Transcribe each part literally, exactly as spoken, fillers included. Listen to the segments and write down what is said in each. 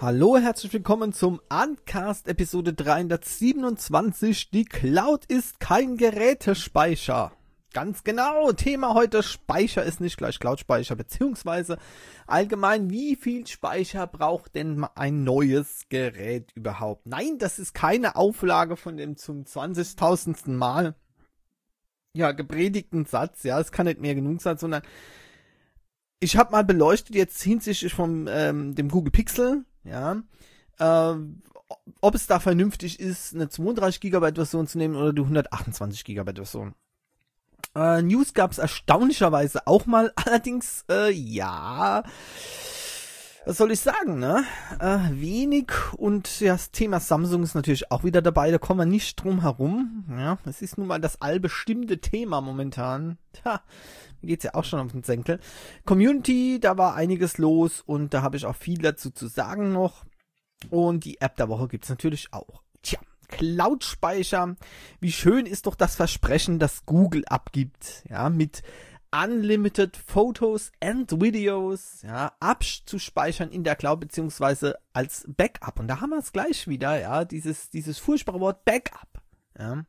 Hallo, herzlich willkommen zum Uncast Episode dreihundertsiebenundzwanzig. Die Cloud ist kein Gerätespeicher. Ganz genau, Thema heute: Speicher ist nicht gleich Cloud-Speicher, beziehungsweise allgemein, wie viel Speicher braucht denn ein neues Gerät überhaupt? Nein, das ist keine Auflage von dem zum zwanzigtausendsten Mal ja gepredigten Satz, ja, es kann nicht mehr genug sein, sondern ich habe mal beleuchtet jetzt hinsichtlich vom ähm, dem Google Pixel, ja, äh, ob es da vernünftig ist, eine zweiunddreißig Gigabyte Version zu nehmen oder die hundertachtundzwanzig Gigabyte Version. Äh, News gab es erstaunlicherweise auch mal, allerdings, äh, ja, was soll ich sagen, ne? Äh, wenig, und ja, das Thema Samsung ist natürlich auch wieder dabei, da kommen wir nicht drum herum, ja, es ist nun mal das allbestimmte Thema momentan. Tja, mir geht's ja auch schon auf den Senkel. Community, da war einiges los und da habe ich auch viel dazu zu sagen noch, und die App der Woche gibt's natürlich auch. Tja, Cloud-Speicher, wie schön ist doch das Versprechen, das Google abgibt, ja, mit Unlimited Photos and Videos, ja, abzuspeichern in der Cloud beziehungsweise als Backup. Und da haben wir es gleich wieder, ja, dieses, dieses furchtbare Wort Backup, ja.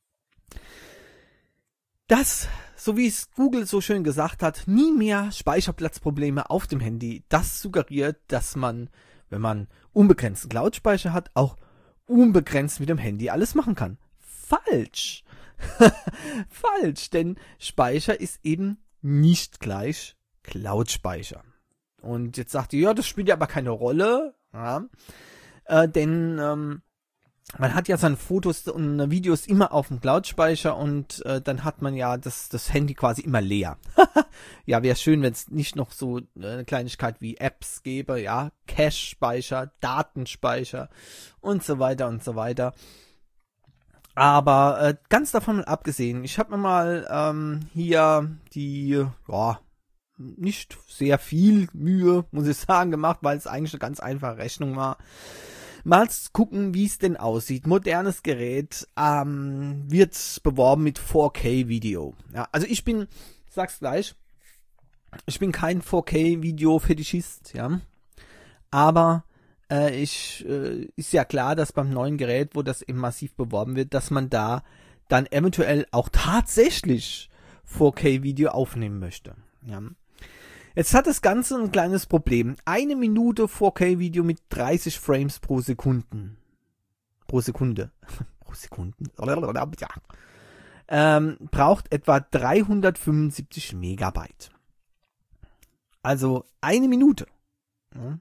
Das, so wie es Google so schön gesagt hat, nie mehr Speicherplatzprobleme auf dem Handy. Das suggeriert, dass man, wenn man unbegrenzten Cloud-Speicher hat, auch unbegrenzt mit dem Handy alles machen kann. Falsch. Falsch, denn Speicher ist eben nicht gleich Cloud-Speicher. Und jetzt sagt ihr, ja, das spielt ja aber keine Rolle, ja, äh, denn ähm, man hat ja seine Fotos und Videos immer auf dem Cloud-Speicher und äh, dann hat man ja das, das Handy quasi immer leer. Ja, wäre schön, wenn es nicht noch so äh, eine Kleinigkeit wie Apps gäbe, ja, Cache-Speicher, Datenspeicher und so weiter und so weiter. Aber äh, ganz davon mal abgesehen, ich habe mir mal ähm, hier die, ja, nicht sehr viel Mühe, muss ich sagen, gemacht, weil es eigentlich eine ganz einfache Rechnung war. Mal zu gucken, wie es denn aussieht. Modernes Gerät ähm, wird beworben mit vier K Video. Ja, also ich bin, ich sag's gleich, ich bin kein vier K Video Fetischist, ja, aber äh, ich äh, ist ja klar, dass beim neuen Gerät, wo das eben massiv beworben wird, dass man da dann eventuell auch tatsächlich vier K Video aufnehmen möchte. Ja. Jetzt hat das Ganze ein kleines Problem. Eine Minute vier K Video mit dreißig Frames pro Sekunden. Pro Sekunde. pro Sekunden. Ja. Ähm, braucht etwa dreihundertfünfundsiebzig Megabyte. Also eine Minute. Ja.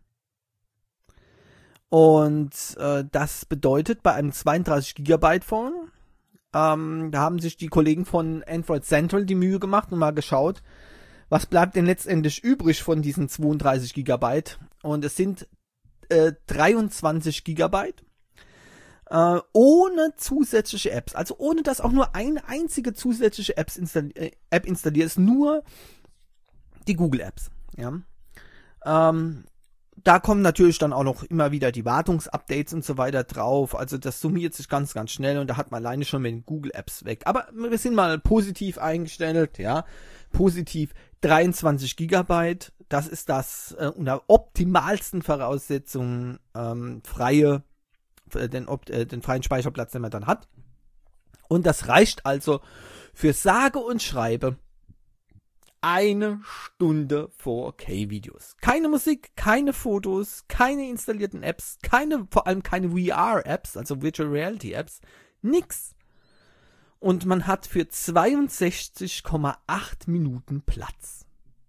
Und äh, das bedeutet bei einem zweiunddreißig Gigabyte Phone, ähm, da haben sich die Kollegen von Android Central die Mühe gemacht und mal geschaut, was bleibt denn letztendlich übrig von diesen zweiunddreißig Gigabyte? Und es sind äh, dreiundzwanzig Gigabyte äh, ohne zusätzliche Apps. Also ohne dass auch nur eine einzige zusätzliche Apps installi- äh, App installiert ist. Nur die Google Apps. Ja. Ähm, da kommen natürlich dann auch noch immer wieder die Wartungsupdates und so weiter drauf. Also das summiert sich ganz, ganz schnell und da hat man alleine schon mit den Google Apps weg. Aber wir sind mal positiv eingestellt, ja. Positiv dreiundzwanzig Gigabyte. Das ist das äh, unter optimalsten Voraussetzungen ähm, freie, äh, den, äh, den freien Speicherplatz, den man dann hat. Und das reicht also für sage und schreibe eine Stunde vier K Videos. Keine Musik, keine Fotos, keine installierten Apps, keine, vor allem keine V R Apps, also Virtual Reality Apps, nix. Und man hat für zweiundsechzig Komma acht Minuten Platz.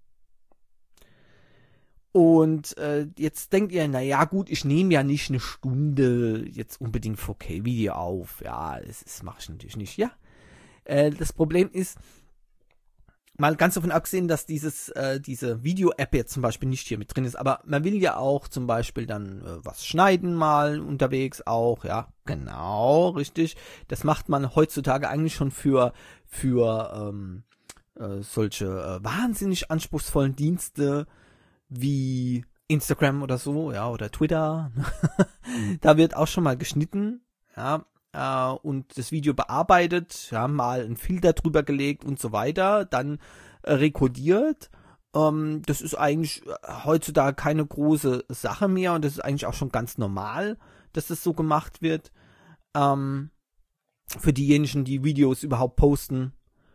Und äh, jetzt denkt ihr, naja gut, ich nehme ja nicht eine Stunde jetzt unbedingt vier K Video auf. Ja, das, das mache ich natürlich nicht. Ja, äh, das Problem ist, mal ganz davon abgesehen, dass dieses äh, diese Video-App jetzt zum Beispiel nicht hier mit drin ist, aber man will ja auch zum Beispiel dann äh, was schneiden mal unterwegs auch, ja, genau, richtig. Das macht man heutzutage eigentlich schon für für ähm, äh, solche äh, wahnsinnig anspruchsvollen Dienste wie Instagram oder so, ja, oder Twitter. Da wird auch schon mal geschnitten, ja, äh, und das Video bearbeitet, ja, mal einen Filter drüber gelegt und so weiter, dann äh, rekodiert Ähm, das ist eigentlich heutzutage keine große Sache mehr und das ist eigentlich auch schon ganz normal, dass das so gemacht wird. Ähm, für diejenigen, die Videos überhaupt posten.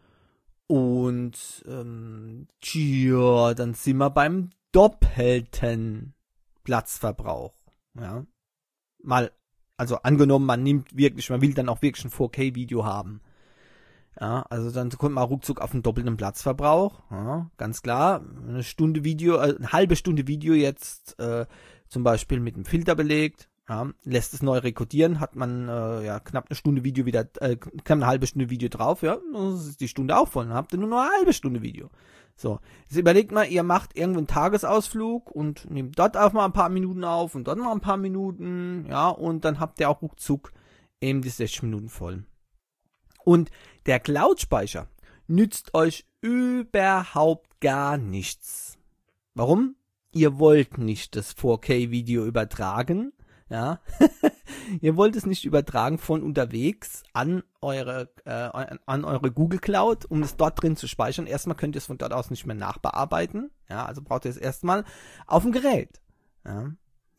Und ähm, tja, dann sind wir beim doppelten Platzverbrauch. Ja. Mal, also angenommen, man nimmt wirklich, man will dann auch wirklich ein vier K-Video haben. Ja, also dann kommt man ruckzuck auf einen doppelten Platzverbrauch. Ja, ganz klar. Eine Stunde Video, äh, eine halbe Stunde Video jetzt äh, zum Beispiel mit einem Filter belegt. Ja, lässt es neu rekordieren, hat man äh, ja knapp eine Stunde Video wieder, äh, knapp eine halbe Stunde Video drauf. Ja, dann ist die Stunde auch voll. Dann habt ihr nur noch eine halbe Stunde Video. So, jetzt überlegt mal, ihr macht irgendwo einen Tagesausflug und nehmt dort auch mal ein paar Minuten auf und dort mal ein paar Minuten. Ja, und dann habt ihr auch ruckzuck eben die sechzig Minuten voll. Und der Cloud-Speicher nützt euch überhaupt gar nichts. Warum? Ihr wollt nicht das vier K-Video übertragen. Ja, ihr wollt es nicht übertragen von unterwegs an eure äh, an eure Google Cloud, um es dort drin zu speichern. Erstmal könnt ihr es von dort aus nicht mehr nachbearbeiten. Ja, also braucht ihr es erstmal auf dem Gerät. Ja.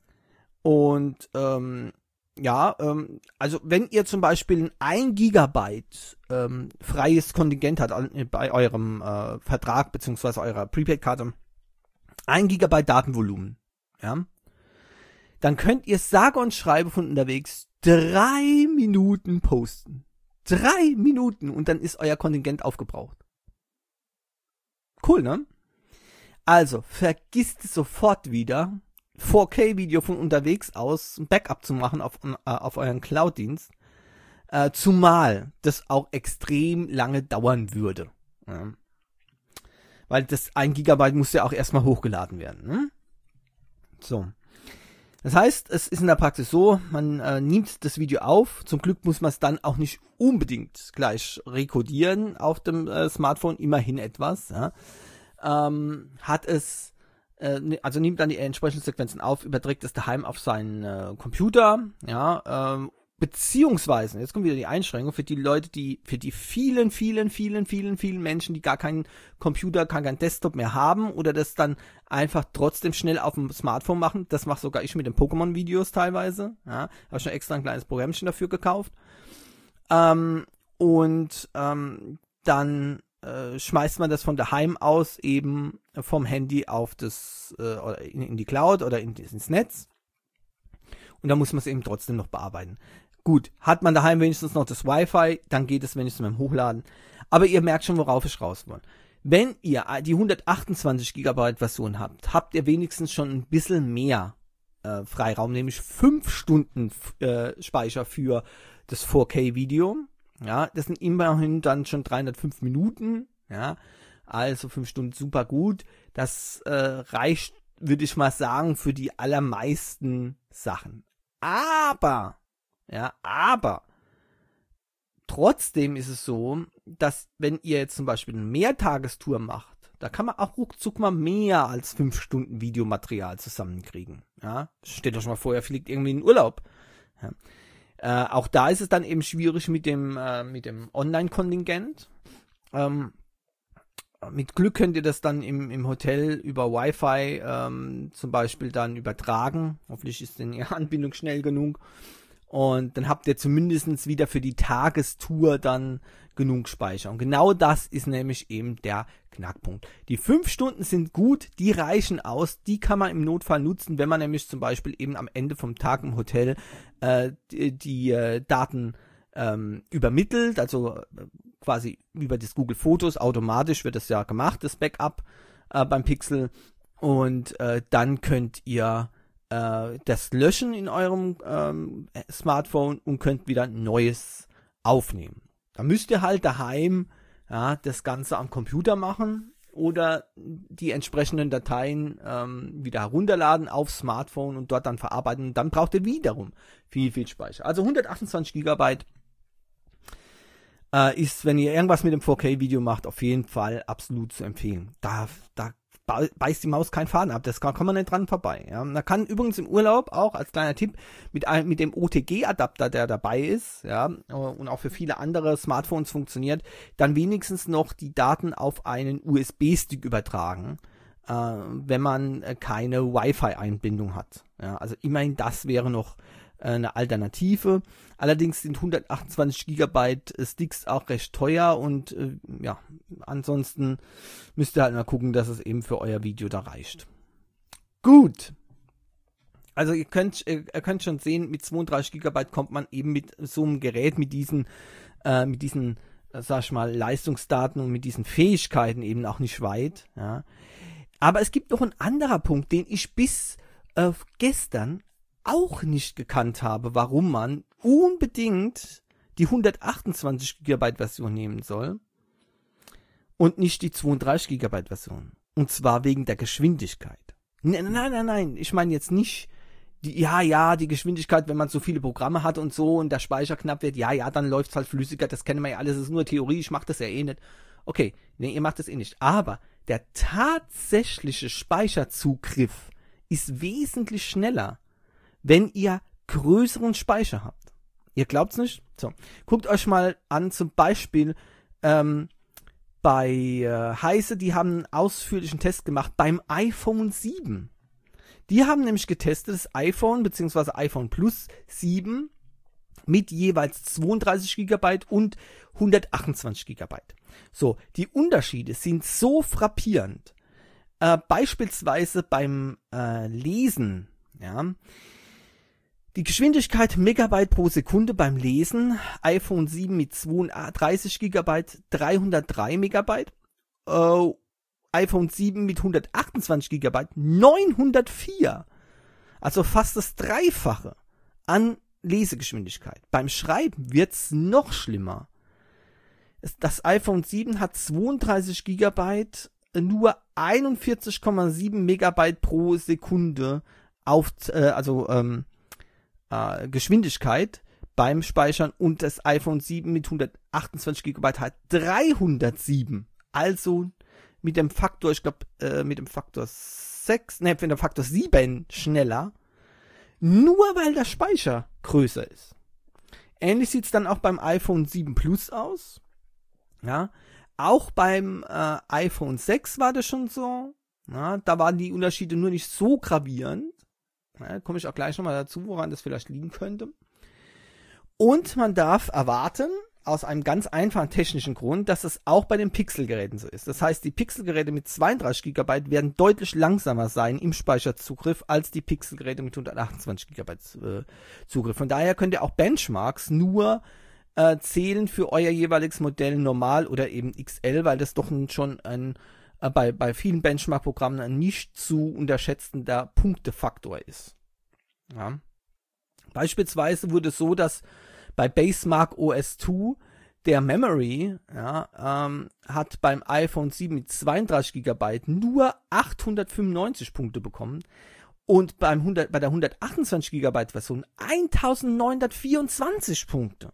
Und ähm, ja, ähm, also wenn ihr zum Beispiel ein ein Gigabyte ähm, freies Kontingent habt bei eurem äh, Vertrag beziehungsweise eurer Prepaid-Karte, ein Gigabyte Datenvolumen, ja, dann könnt ihr sage und schreibe von unterwegs drei Minuten posten. Drei Minuten und dann ist euer Kontingent aufgebraucht. Cool, ne? Also, vergisst es sofort wieder, vier K-Video von unterwegs aus ein Backup zu machen auf, äh, auf euren Cloud-Dienst. Äh, zumal das auch extrem lange dauern würde. Ja. Weil das ein Gigabyte muss ja auch erstmal hochgeladen werden. Ne? So. Das heißt, es ist in der Praxis so, man äh, nimmt das Video auf. Zum Glück muss man es dann auch nicht unbedingt gleich rekordieren auf dem äh, Smartphone, immerhin etwas. Ja. Ähm, hat es, äh, also nimmt dann die entsprechenden Sequenzen auf, überträgt es daheim auf seinen äh, Computer, ja, ähm, beziehungsweise, jetzt kommt wieder die Einschränkung für die Leute, die, für die vielen, vielen, vielen, vielen, vielen Menschen, die gar keinen Computer, gar keinen Desktop mehr haben oder das dann einfach trotzdem schnell auf dem Smartphone machen. Das mache sogar ich mit den Pokémon-Videos teilweise. Ja, habe schon extra ein kleines Programmchen dafür gekauft. Ähm, und ähm, dann äh, schmeißt man das von daheim aus eben vom Handy auf das, äh, oder in, in die Cloud oder in, ins Netz. Und dann muss man es eben trotzdem noch bearbeiten. Gut, hat man daheim wenigstens noch das Wi-Fi, dann geht es wenigstens mit dem Hochladen. Aber ihr merkt schon, worauf ich raus will. Wenn ihr die hundertachtundzwanzig Gigabyte Version habt, habt ihr wenigstens schon ein bisschen mehr äh, Freiraum, nämlich fünf Stunden äh, Speicher für das vier K-Video. Ja, das sind immerhin dann schon dreihundertfünf Minuten. Ja, also fünf Stunden super gut. Das äh, reicht, würde ich mal sagen, für die allermeisten Sachen. Aber, ja, aber, trotzdem ist es so, dass wenn ihr jetzt zum Beispiel eine Mehrtagestour macht, da kann man auch ruckzuck mal mehr als fünf Stunden Videomaterial zusammenkriegen. Ja, stellt euch mal vor, ihr fliegt irgendwie in den Urlaub. Ja. Äh, auch da ist es dann eben schwierig mit dem, äh, mit dem Online-Kontingent. Ähm, mit Glück könnt ihr das dann im, im Hotel über Wi-Fi ähm, zum Beispiel dann übertragen. Hoffentlich ist denn Ihre Anbindung schnell genug. Und dann habt ihr zumindest wieder für die Tagestour dann genug Speicher. Und genau das ist nämlich eben der Knackpunkt. Die fünf Stunden sind gut, die reichen aus, die kann man im Notfall nutzen, wenn man nämlich zum Beispiel eben am Ende vom Tag im Hotel äh, die, die äh, Daten ähm, übermittelt, also äh, quasi über das Google Fotos, automatisch wird das ja gemacht, das Backup äh, beim Pixel. Und äh, dann könnt ihr äh, das löschen in eurem ähm, Smartphone und könnt wieder ein neues aufnehmen. Da müsst ihr halt daheim ja, das Ganze am Computer machen oder die entsprechenden Dateien ähm, wieder herunterladen aufs Smartphone und dort dann verarbeiten. Und dann braucht ihr wiederum viel, viel Speicher. Also hundertachtundzwanzig Gigabyte äh, ist, wenn ihr irgendwas mit dem vier K-Video macht, auf jeden Fall absolut zu empfehlen. Da, da beißt die Maus keinen Faden ab, das kann, kann man nicht dran vorbei. Ja. Man kann übrigens im Urlaub auch als kleiner Tipp mit, einem, mit dem O T G-Adapter, der dabei ist, ja, und auch für viele andere Smartphones funktioniert, dann wenigstens noch die Daten auf einen U S B-Stick übertragen. äh, wenn man äh, keine Wi-Fi-Einbindung hat. Ja, also immerhin das wäre noch äh, eine Alternative. Allerdings sind hundertachtundzwanzig Gigabyte Sticks auch recht teuer und äh, ja, ansonsten müsst ihr halt mal gucken, dass es eben für euer Video da reicht. Gut. Also ihr könnt, ihr könnt schon sehen, mit zweiunddreißig Gigabyte kommt man eben mit so einem Gerät, mit diesen, äh, mit diesen, äh, sag ich mal, Leistungsdaten und mit diesen Fähigkeiten eben auch nicht weit. Ja. Aber es gibt noch einen anderen Punkt, den ich bis äh, gestern auch nicht gekannt habe, warum man unbedingt die hundertachtundzwanzig Gigabyte Version nehmen soll und nicht die zweiunddreißig Gigabyte Version. Und zwar wegen der Geschwindigkeit. Nein, nein, nein, nein, ich meine jetzt nicht die, ja, ja, die Geschwindigkeit, wenn man so viele Programme hat und so und der Speicher knapp wird, ja, ja, dann läuft es halt flüssiger, das kennen wir ja alles, das ist nur Theorie, ich mache das ja eh nicht. Okay, nee, ihr macht das eh nicht. Aber der tatsächliche Speicherzugriff ist wesentlich schneller, wenn ihr größeren Speicher habt. Ihr glaubt's nicht? So, guckt euch mal an, zum Beispiel ähm, bei äh, Heise, die haben einen ausführlichen Test gemacht beim iPhone sieben. Die haben nämlich getestet das iPhone bzw. iPhone Plus sieben mit jeweils zweiunddreißig Gigabyte und hundertachtundzwanzig Gigabyte. So, die Unterschiede sind so frappierend. Äh, beispielsweise beim äh, Lesen, ja, die Geschwindigkeit Megabyte pro Sekunde beim Lesen, iPhone sieben mit zweiunddreißig Gigabyte, dreihundertdrei Megabyte, äh, iPhone sieben mit hundertachtundzwanzig Gigabyte, neunhundertvier. Also fast das Dreifache an Lesegeschwindigkeit. Beim Schreiben wird's noch schlimmer. Das iPhone sieben hat zweiunddreißig Gigabyte, nur einundvierzig Komma sieben Megabyte pro Sekunde auf, äh, also ähm, äh, Geschwindigkeit beim Speichern und das iPhone sieben mit hundertachtundzwanzig Gigabyte hat dreihundertsieben. Also mit dem Faktor, ich glaube, äh, mit dem Faktor sechs, ne, mit dem Faktor sieben schneller, nur weil der Speicher größer ist. Ähnlich sieht es dann auch beim iPhone sieben Plus aus. Ja, auch beim äh, iPhone sechs war das schon so. Ja, da waren die Unterschiede nur nicht so gravierend. Ja, komme ich auch gleich nochmal dazu, woran das vielleicht liegen könnte. Und man darf erwarten, aus einem ganz einfachen technischen Grund, dass es auch bei den Pixelgeräten so ist. Das heißt, die Pixelgeräte mit zweiunddreißig Gigabyte werden deutlich langsamer sein im Speicherzugriff als die Pixelgeräte mit hundertachtundzwanzig Gigabyte äh, Zugriff. Von daher könnt ihr auch Benchmarks nur äh, zählen für euer jeweiliges Modell normal oder eben X L, weil das doch schon ein äh, bei, bei vielen Benchmark-Programmen ein nicht zu unterschätzender Punktefaktor ist. Ja. Beispielsweise wurde es so, dass bei Basemark O S zwei der Memory ja, ähm, hat beim iPhone sieben mit zweiunddreißig Gigabyte nur achthundertfünfundneunzig Punkte bekommen und beim hundert, bei der hundertachtundzwanzig Gigabyte Version eintausendneunhundertvierundzwanzig Punkte.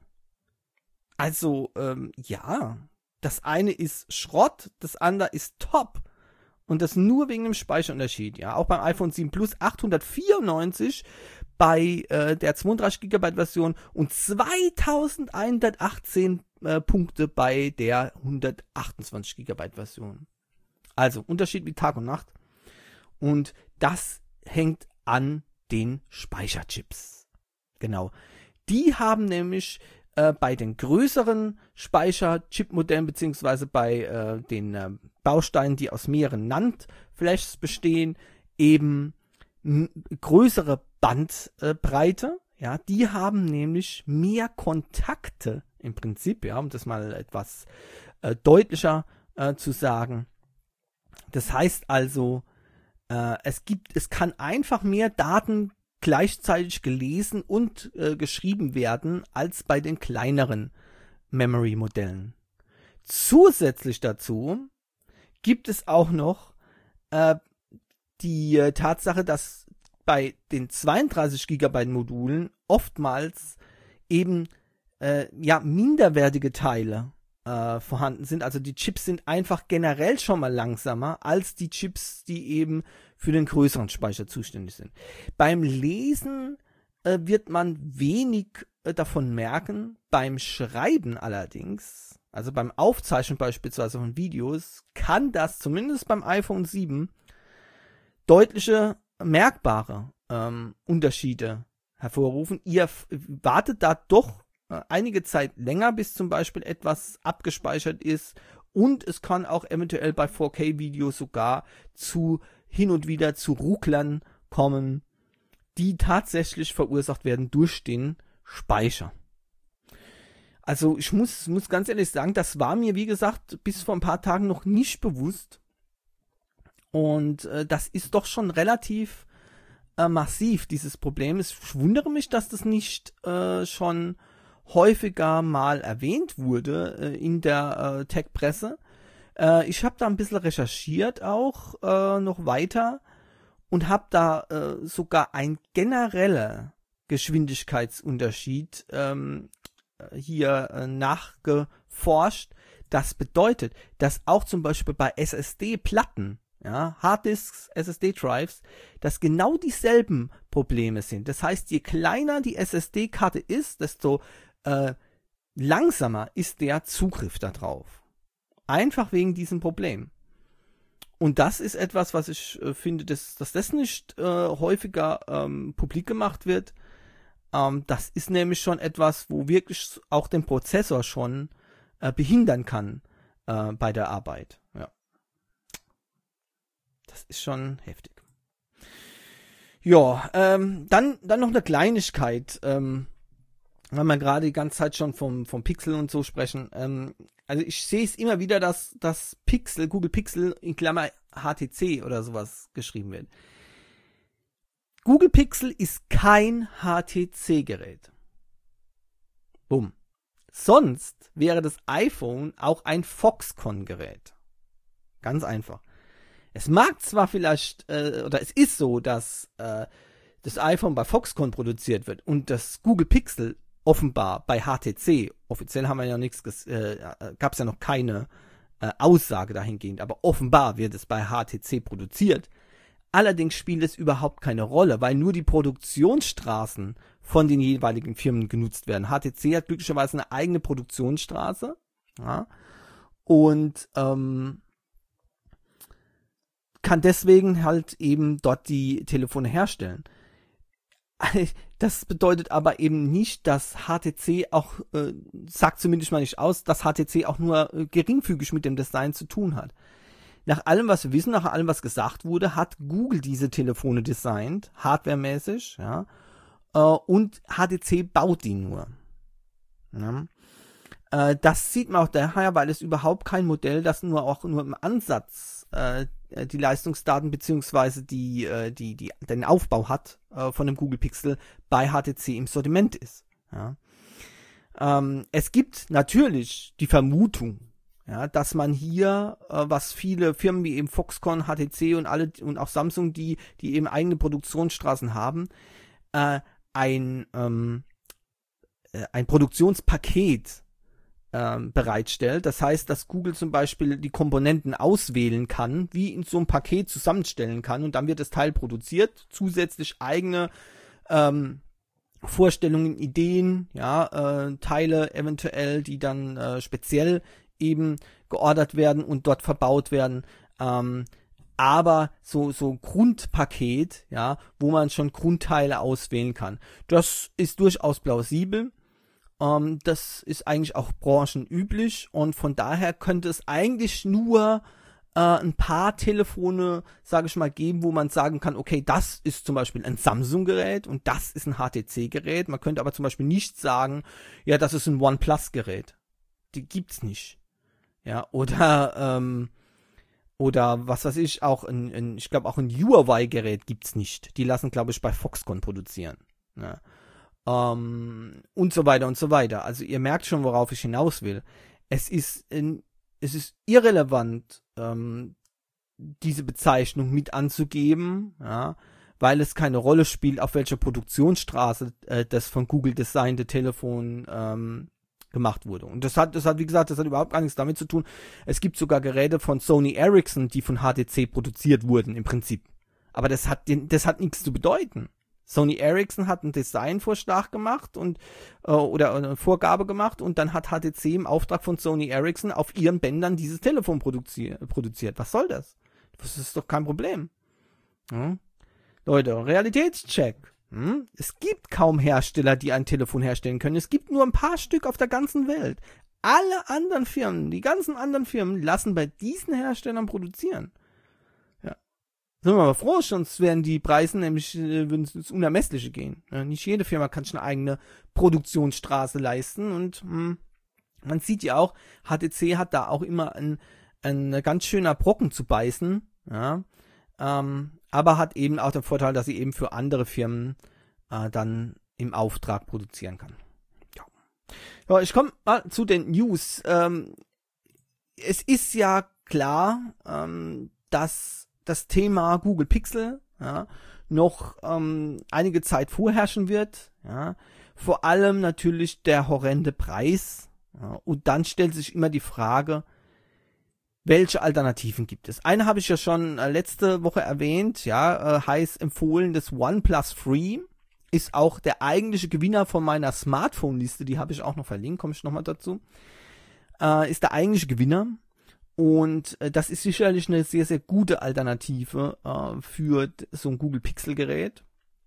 Also, ähm, ja, das eine ist Schrott, das andere ist top. Und das nur wegen dem Speicherunterschied. Ja, auch beim iPhone sieben Plus achthundertvierundneunzig bei äh, der zweiunddreißig Gigabyte Version und zweitausendeinhundertachtzehn äh, Punkte bei der hundertachtundzwanzig Gigabyte Version. Also Unterschied wie Tag und Nacht. Und das hängt an den Speicherchips. Genau. Die haben nämlich äh, bei den größeren Speicherchip-Modellen beziehungsweise bei äh, den äh, Bausteinen, die aus mehreren NAND-Flashes bestehen, eben m- größere Bandbreite. Äh, ja, die haben nämlich mehr Kontakte im Prinzip, ja, um das mal etwas äh, deutlicher äh, zu sagen. Das heißt also, äh, es gibt, es kann einfach mehr Daten gleichzeitig gelesen und äh, geschrieben werden als bei den kleineren Memory-Modellen. Zusätzlich dazu gibt es auch noch äh, die äh, Tatsache, dass bei den zweiunddreißig Gigabyte Modulen oftmals eben äh, ja minderwertige Teile äh, vorhanden sind. Also die Chips sind einfach generell schon mal langsamer als die Chips, die eben für den größeren Speicher zuständig sind. Beim Lesen äh, wird man wenig äh, davon merken. Beim Schreiben allerdings, also beim Aufzeichnen beispielsweise von Videos, kann das zumindest beim iPhone sieben deutliche, merkbare ähm, Unterschiede hervorrufen. Ihr f- wartet da doch äh, einige Zeit länger, bis zum Beispiel etwas abgespeichert ist, und es kann auch eventuell bei vier K-Videos sogar zu hin und wieder zu Rucklern kommen, die tatsächlich verursacht werden durch den Speicher. Also ich muss, muss ganz ehrlich sagen, das war mir, wie gesagt, bis vor ein paar Tagen noch nicht bewusst. Und äh, das ist doch schon relativ äh, massiv, dieses Problem. Ich wundere mich, dass das nicht äh, schon häufiger mal erwähnt wurde äh, in der äh, Tech-Presse. Äh, ich habe da ein bisschen recherchiert auch äh, noch weiter und habe da äh, sogar ein genereller Geschwindigkeitsunterschied ähm, hier äh, nachgeforscht. Das bedeutet, dass auch zum Beispiel bei S S D-Platten, ja, Harddisks, S S D-Drives, dass genau dieselben Probleme sind. Das heißt, je kleiner die S S D-Karte ist, desto äh, langsamer ist der Zugriff darauf. Einfach wegen diesem Problem. Und das ist etwas, was ich äh, finde, dass, dass das nicht äh, häufiger ähm, publik gemacht wird. Ähm, das ist nämlich schon etwas, wo wirklich auch den Prozessor schon äh, behindern kann äh, bei der Arbeit. Ja. Das ist schon heftig. Ja, ähm, dann, dann noch eine Kleinigkeit, ähm, weil wir gerade die ganze Zeit schon vom, vom Pixel und so sprechen. Ähm, also ich sehe es immer wieder, dass das Pixel, Google Pixel in Klammer H T C oder sowas geschrieben wird. Google Pixel ist kein H T C-Gerät. Bumm. Sonst wäre das iPhone auch ein Foxconn-Gerät. Ganz einfach. Es mag zwar vielleicht, äh, oder es ist so, dass äh, das iPhone bei Foxconn produziert wird und das Google Pixel offenbar bei H T C, offiziell haben wir ja nichts, äh, gab es ja noch keine äh, Aussage dahingehend, aber offenbar wird es bei H T C produziert. Allerdings spielt es überhaupt keine Rolle, weil nur die Produktionsstraßen von den jeweiligen Firmen genutzt werden. H T C hat glücklicherweise eine eigene Produktionsstraße, ja, und ähm, kann deswegen halt eben dort die Telefone herstellen. Das bedeutet aber eben nicht, dass H T C auch, äh, sagt zumindest mal nicht aus, dass H T C auch nur äh, geringfügig mit dem Design zu tun hat. Nach allem, was wir wissen, nach allem, was gesagt wurde, hat Google diese Telefone designt, hardwaremäßig, ja, äh, und H T C baut die nur. Ja. Äh, das sieht man auch daher, weil es überhaupt kein Modell, das nur auch nur im Ansatz äh, die Leistungsdaten beziehungsweise die, äh, die, die, den Aufbau hat äh, von dem Google Pixel bei H T C im Sortiment ist. Ja. Ähm, es gibt natürlich die Vermutung, ja, dass man hier, äh, was viele Firmen wie eben Foxconn, H T C und alle und auch Samsung, die, die eben eigene Produktionsstraßen haben, äh, ein, ähm, äh, ein Produktionspaket ähm, bereitstellt. Das heißt, dass Google zum Beispiel die Komponenten auswählen kann, wie in so einem Paket zusammenstellen kann, und dann wird das Teil produziert, zusätzlich eigene ähm, Vorstellungen, Ideen, ja, äh, Teile eventuell, die dann äh, speziell eben geordert werden und dort verbaut werden, ähm, aber so so Grundpaket, ja, wo man schon Grundteile auswählen kann. Das ist durchaus plausibel. Ähm, das ist eigentlich auch branchenüblich, und von daher könnte es eigentlich nur äh, ein paar Telefone, sage ich mal, geben, wo man sagen kann, okay, das ist zum Beispiel ein Samsung-Gerät und das ist ein H T C-Gerät. Man könnte aber zum Beispiel nicht sagen, ja, das ist ein OnePlus-Gerät. Die gibt's nicht. Ja, oder, ähm, oder was weiß ich, auch ein, ein ich glaube auch ein Huawei-Gerät gibt's nicht. Die lassen, glaube ich, bei Foxconn produzieren. Ja. Ähm, und so weiter und so weiter. Also ihr merkt schon, worauf ich hinaus will. Es ist, in, es ist irrelevant, ähm, diese Bezeichnung mit anzugeben, ja, weil es keine Rolle spielt, auf welcher Produktionsstraße äh, das von Google designte Telefon ähm, gemacht wurde. Und das hat, das hat, wie gesagt, das hat überhaupt gar nichts damit zu tun. Es gibt sogar Geräte von Sony Ericsson, die von H T C produziert wurden, im Prinzip. Aber das hat, das hat nichts zu bedeuten. Sony Ericsson hat einen Designvorschlag gemacht und äh, oder eine Vorgabe gemacht, und dann hat H T C im Auftrag von Sony Ericsson auf ihren Bändern dieses Telefon produzier- produziert. Was soll das? Das ist doch kein Problem. Ja. Leute, Realitätscheck. Hm? Es gibt kaum Hersteller, die ein Telefon herstellen können. Es gibt nur ein paar Stück auf der ganzen Welt. Alle anderen Firmen, die ganzen anderen Firmen lassen bei diesen Herstellern produzieren. Ja. Sind wir mal froh, sonst werden die Preise nämlich äh, würden ins Unermessliche gehen. Ja, nicht jede Firma kann sich eine eigene Produktionsstraße leisten und hm, man sieht ja auch, H T C hat da auch immer ein, ein ganz schöner Brocken zu beißen, ja, ähm, aber hat eben auch den Vorteil, dass sie eben für andere Firmen äh, dann im Auftrag produzieren kann. Ja, ja ich komme mal zu den News. Ähm, es ist ja klar, ähm, dass das Thema Google Pixel ja, noch ähm, einige Zeit vorherrschen wird. Ja, vor allem natürlich der horrende Preis. Ja, und dann stellt sich immer die Frage, welche Alternativen gibt es? Eine habe ich ja schon äh, letzte Woche erwähnt, ja, äh, heiß empfohlen, das OnePlus Free ist auch der eigentliche Gewinner von meiner Smartphone-Liste, die habe ich auch noch verlinkt, komme ich nochmal dazu, äh, ist der eigentliche Gewinner und äh, das ist sicherlich eine sehr, sehr gute Alternative äh, für so ein Google Pixel-Gerät.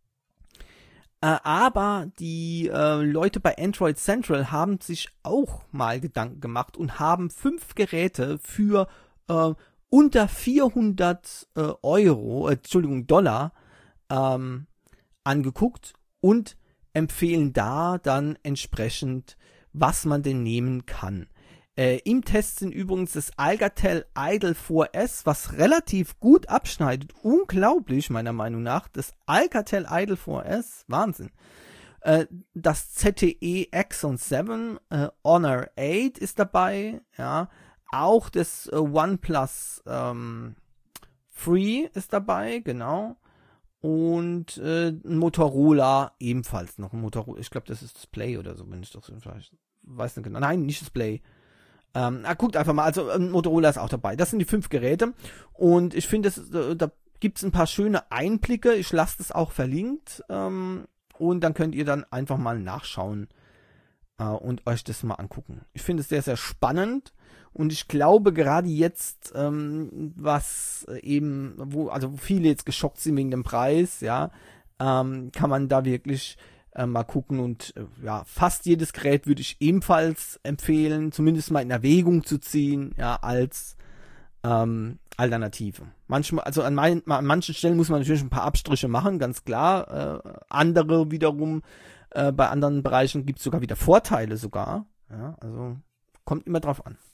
Äh, aber die äh, Leute bei Android Central haben sich auch mal Gedanken gemacht und haben fünf Geräte für äh, unter vierhundert äh, Euro, äh, Entschuldigung, Dollar ähm, angeguckt und empfehlen da dann entsprechend, was man denn nehmen kann. Äh, Im Test sind übrigens das Alcatel Idol vier S, was relativ gut abschneidet. Unglaublich, meiner Meinung nach. Das Alcatel Idol vier S, Wahnsinn. Äh, das Z T E Axon sieben, äh, Honor acht ist dabei. Ja, auch das äh, OnePlus ähm, Free ist dabei, genau. Und äh, ein Motorola ebenfalls noch. Ein Motorola, ich glaube, das ist das Play oder so, wenn ich das vielleicht weiß nicht genau. Nein, nicht das Play. Ähm, ah, guckt einfach mal, also ähm, Motorola ist auch dabei. Das sind die fünf Geräte und ich finde, äh, da gibt es ein paar schöne Einblicke. Ich lasse das auch verlinkt ähm, und dann könnt ihr dann einfach mal nachschauen äh, und euch das mal angucken. Ich finde es sehr, sehr spannend und ich glaube gerade jetzt, ähm, was eben, wo also wo viele jetzt geschockt sind wegen dem Preis, ja, ähm, kann man da wirklich mal gucken und äh, ja, fast jedes Gerät würde ich ebenfalls empfehlen, zumindest mal in Erwägung zu ziehen, ja, als ähm, Alternative. Manchmal, also an, mein, an manchen Stellen muss man natürlich ein paar Abstriche machen, ganz klar. Äh, andere wiederum, äh, bei anderen Bereichen gibt es sogar wieder Vorteile sogar. Ja, also kommt immer drauf an.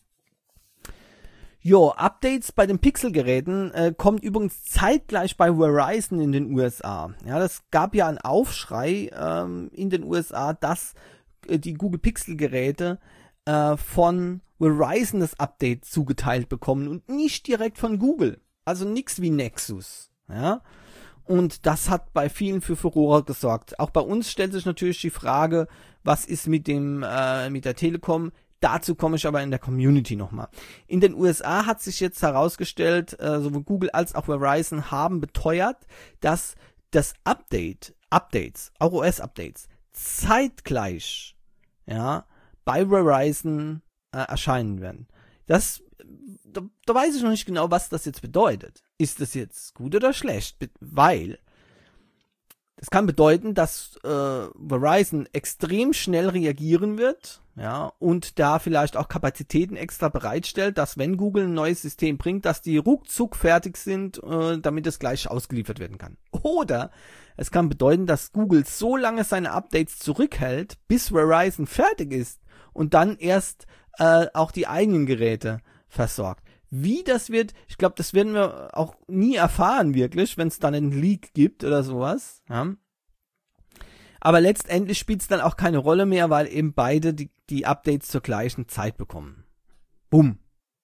Jo, Updates bei den Pixel-Geräten äh, kommt übrigens zeitgleich bei Verizon in den U S A. Ja, das gab ja einen Aufschrei ähm, in den U S A, dass äh, die Google Pixel-Geräte äh, von Verizon das Update zugeteilt bekommen und nicht direkt von Google. Also nichts wie Nexus. Ja, und das hat bei vielen für Furore gesorgt. Auch bei uns stellt sich natürlich die Frage, was ist mit dem äh, mit der Telekom? Dazu komme ich aber in der Community nochmal. In den U S A hat sich jetzt herausgestellt, äh, sowohl Google als auch Verizon haben beteuert, dass das Update, Updates, auch O S-Updates, zeitgleich ja, bei Verizon äh, erscheinen werden. Das, da, da weiß ich noch nicht genau, was das jetzt bedeutet. Ist das jetzt gut oder schlecht? Weil das kann bedeuten, dass äh, Verizon extrem schnell reagieren wird, ja, und da vielleicht auch Kapazitäten extra bereitstellt, dass wenn Google ein neues System bringt, dass die ruckzuck fertig sind, äh, damit es gleich ausgeliefert werden kann. Oder es kann bedeuten, dass Google so lange seine Updates zurückhält, bis Verizon fertig ist und dann erst äh, auch die eigenen Geräte versorgt. Wie das wird, ich glaube, das werden wir auch nie erfahren wirklich, wenn es dann einen Leak gibt oder sowas. Ja. Aber letztendlich spielt es dann auch keine Rolle mehr, weil eben beide die, die Updates zur gleichen Zeit bekommen. Bumm.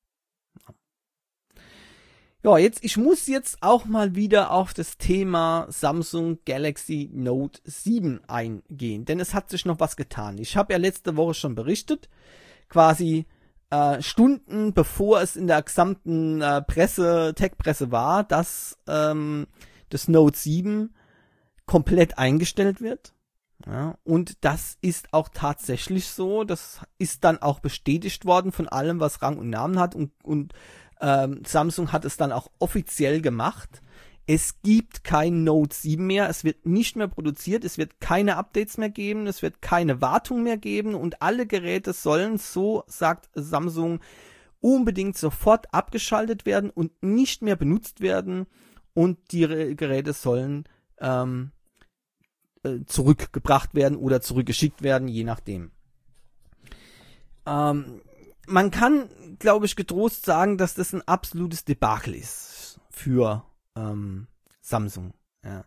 Ja, jetzt, ich muss jetzt auch mal wieder auf das Thema Samsung Galaxy Note sieben eingehen, denn es hat sich noch was getan. Ich habe ja letzte Woche schon berichtet, quasi Äh, Stunden bevor es in der gesamten äh, Presse, Tech-Presse war, dass ähm, das Note sieben komplett eingestellt wird. Ja, und das ist auch tatsächlich so. Das ist dann auch bestätigt worden von allem, was Rang und Namen hat. Und, und ähm, Samsung hat es dann auch offiziell gemacht. Es gibt kein Note sieben mehr, es wird nicht mehr produziert, es wird keine Updates mehr geben, es wird keine Wartung mehr geben und alle Geräte sollen, so sagt Samsung, unbedingt sofort abgeschaltet werden und nicht mehr benutzt werden und die Re- Geräte sollen ähm, äh, zurückgebracht werden oder zurückgeschickt werden, je nachdem. Ähm, man kann, glaube ich, getrost sagen, dass das ein absolutes Debakel ist für ähm, Samsung. Ja.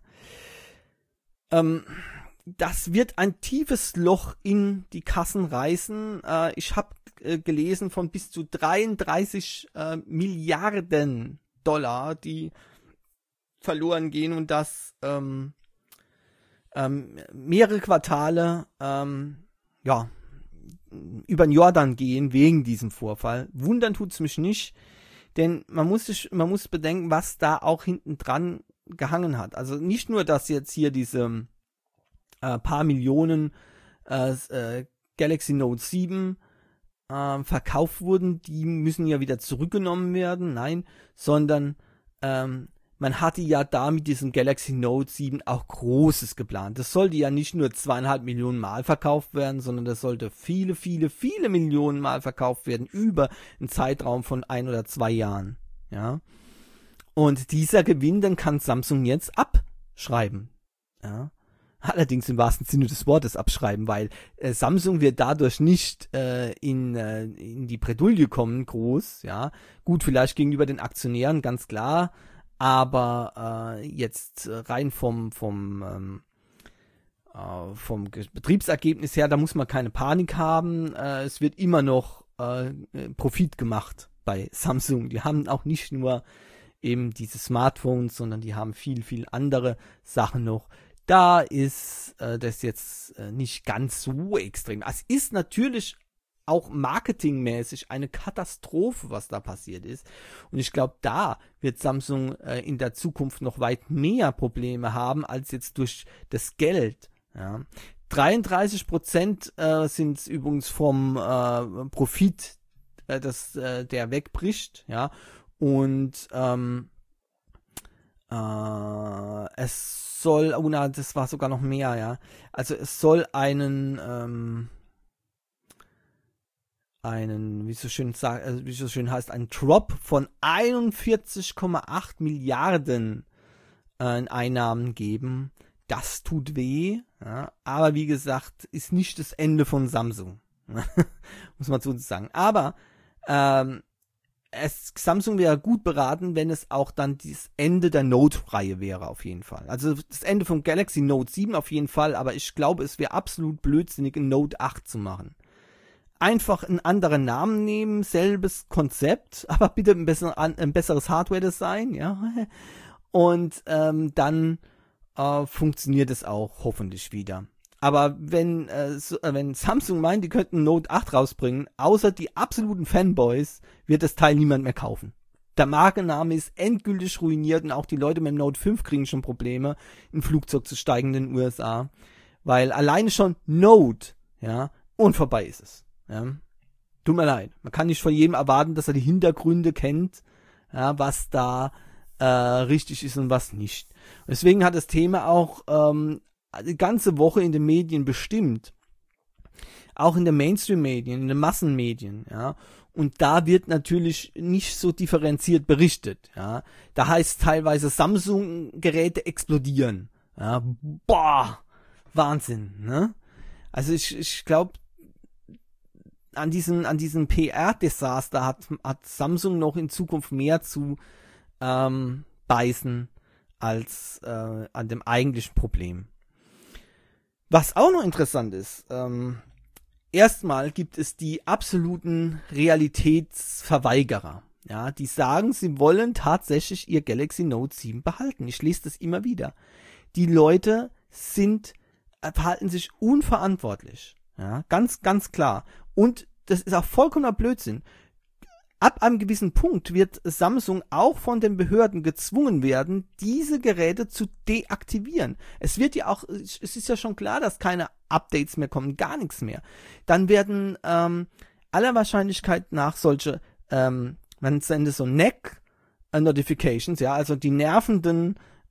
Ähm, das wird ein tiefes Loch in die Kassen reißen. Äh, ich habe äh, gelesen von bis zu dreiunddreißig äh, Milliarden Dollar, die verloren gehen und das ähm, ähm, mehrere Quartale ähm, ja, über den Jordan gehen wegen diesem Vorfall. Wundern tut's mich nicht, denn man muss sich, man muss bedenken, was da auch hinten dran gehangen hat. Also nicht nur, dass jetzt hier diese äh, paar Millionen äh, äh, Galaxy Note sieben äh, verkauft wurden, die müssen ja wieder zurückgenommen werden, nein, sondern ähm, man hatte ja da mit diesem Galaxy Note sieben auch Großes geplant. Das sollte ja nicht nur zweieinhalb Millionen Mal verkauft werden, sondern das sollte viele, viele, viele Millionen Mal verkauft werden über einen Zeitraum von ein oder zwei Jahren. Ja. Und dieser Gewinn, dann kann Samsung jetzt abschreiben. Ja. Allerdings im wahrsten Sinne des Wortes abschreiben, weil äh, Samsung wird dadurch nicht äh, in, äh, in die Bredouille kommen, groß. Ja. Gut, vielleicht gegenüber den Aktionären, ganz klar. Aber äh, jetzt rein vom vom ähm, äh, vom Betriebsergebnis her, da muss man keine Panik haben. Äh, es wird immer noch äh, Profit gemacht bei Samsung. Die haben auch nicht nur eben diese Smartphones, sondern die haben viel, viel andere Sachen noch. Da ist äh, das jetzt äh, nicht ganz so extrem. Es ist natürlich auch marketingmäßig eine Katastrophe, was da passiert ist. Und ich glaube, da wird Samsung äh, in der Zukunft noch weit mehr Probleme haben, als jetzt durch das Geld. Ja. dreiunddreißig Prozent äh, sind übrigens vom äh, Profit, äh, das, äh, der wegbricht. Ja. Und ähm, äh, es soll, oh na, das war sogar noch mehr, ja. Also es soll einen ähm, einen, wie so schön sagt, also wie so schön heißt, einen Drop von einundvierzig Komma acht Milliarden äh, in Einnahmen geben. Das tut weh, ja, aber wie gesagt, ist nicht das Ende von Samsung. Muss man so sagen. Aber ähm, es, Samsung wäre gut beraten, wenn es auch dann das Ende der Note-Reihe wäre, auf jeden Fall. Also das Ende vom Galaxy Note sieben auf jeden Fall, aber ich glaube, es wäre absolut blödsinnig, ein Note acht zu machen. Einfach einen anderen Namen nehmen, selbes Konzept, aber bitte ein, besser, ein besseres Hardware-Design, ja. Und ähm, dann äh, funktioniert es auch hoffentlich wieder. Aber wenn, äh, so, äh, wenn Samsung meint, die könnten Note acht rausbringen, außer die absoluten Fanboys, wird das Teil niemand mehr kaufen. Der Markenname ist endgültig ruiniert und auch die Leute mit dem Note fünf kriegen schon Probleme, in Flugzeug zu steigen in den U S A. Weil alleine schon Note, ja, und vorbei ist es. Ja. Tut mir leid. Man kann nicht von jedem erwarten, dass er die Hintergründe kennt, ja, was da äh, richtig ist und was nicht. Und deswegen hat das Thema auch ähm, die ganze Woche in den Medien bestimmt. Auch in den Mainstream-Medien, in den Massenmedien, ja. Und da wird natürlich nicht so differenziert berichtet, ja. Da heißt teilweise, Samsung-Geräte explodieren. Ja. Boah, Wahnsinn, ne? Also ich, ich glaube, an diesem, an diesem P R-Desaster hat, hat Samsung noch in Zukunft mehr zu ähm, beißen als äh, an dem eigentlichen Problem. Was auch noch interessant ist, ähm, erstmal gibt es die absoluten Realitätsverweigerer, ja, die sagen, sie wollen tatsächlich ihr Galaxy Note sieben behalten. Ich lese das immer wieder. Die Leute sind, verhalten sich unverantwortlich, ja, ganz, ganz klar. Und das ist auch vollkommener Blödsinn. Ab einem gewissen Punkt wird Samsung auch von den Behörden gezwungen werden, diese Geräte zu deaktivieren. Es wird ja auch, es ist ja schon klar, dass keine Updates mehr kommen, gar nichts mehr. Dann werden ähm, aller Wahrscheinlichkeit nach solche, ähm, man nennt es so N E C Notifications, ja, also die nervenden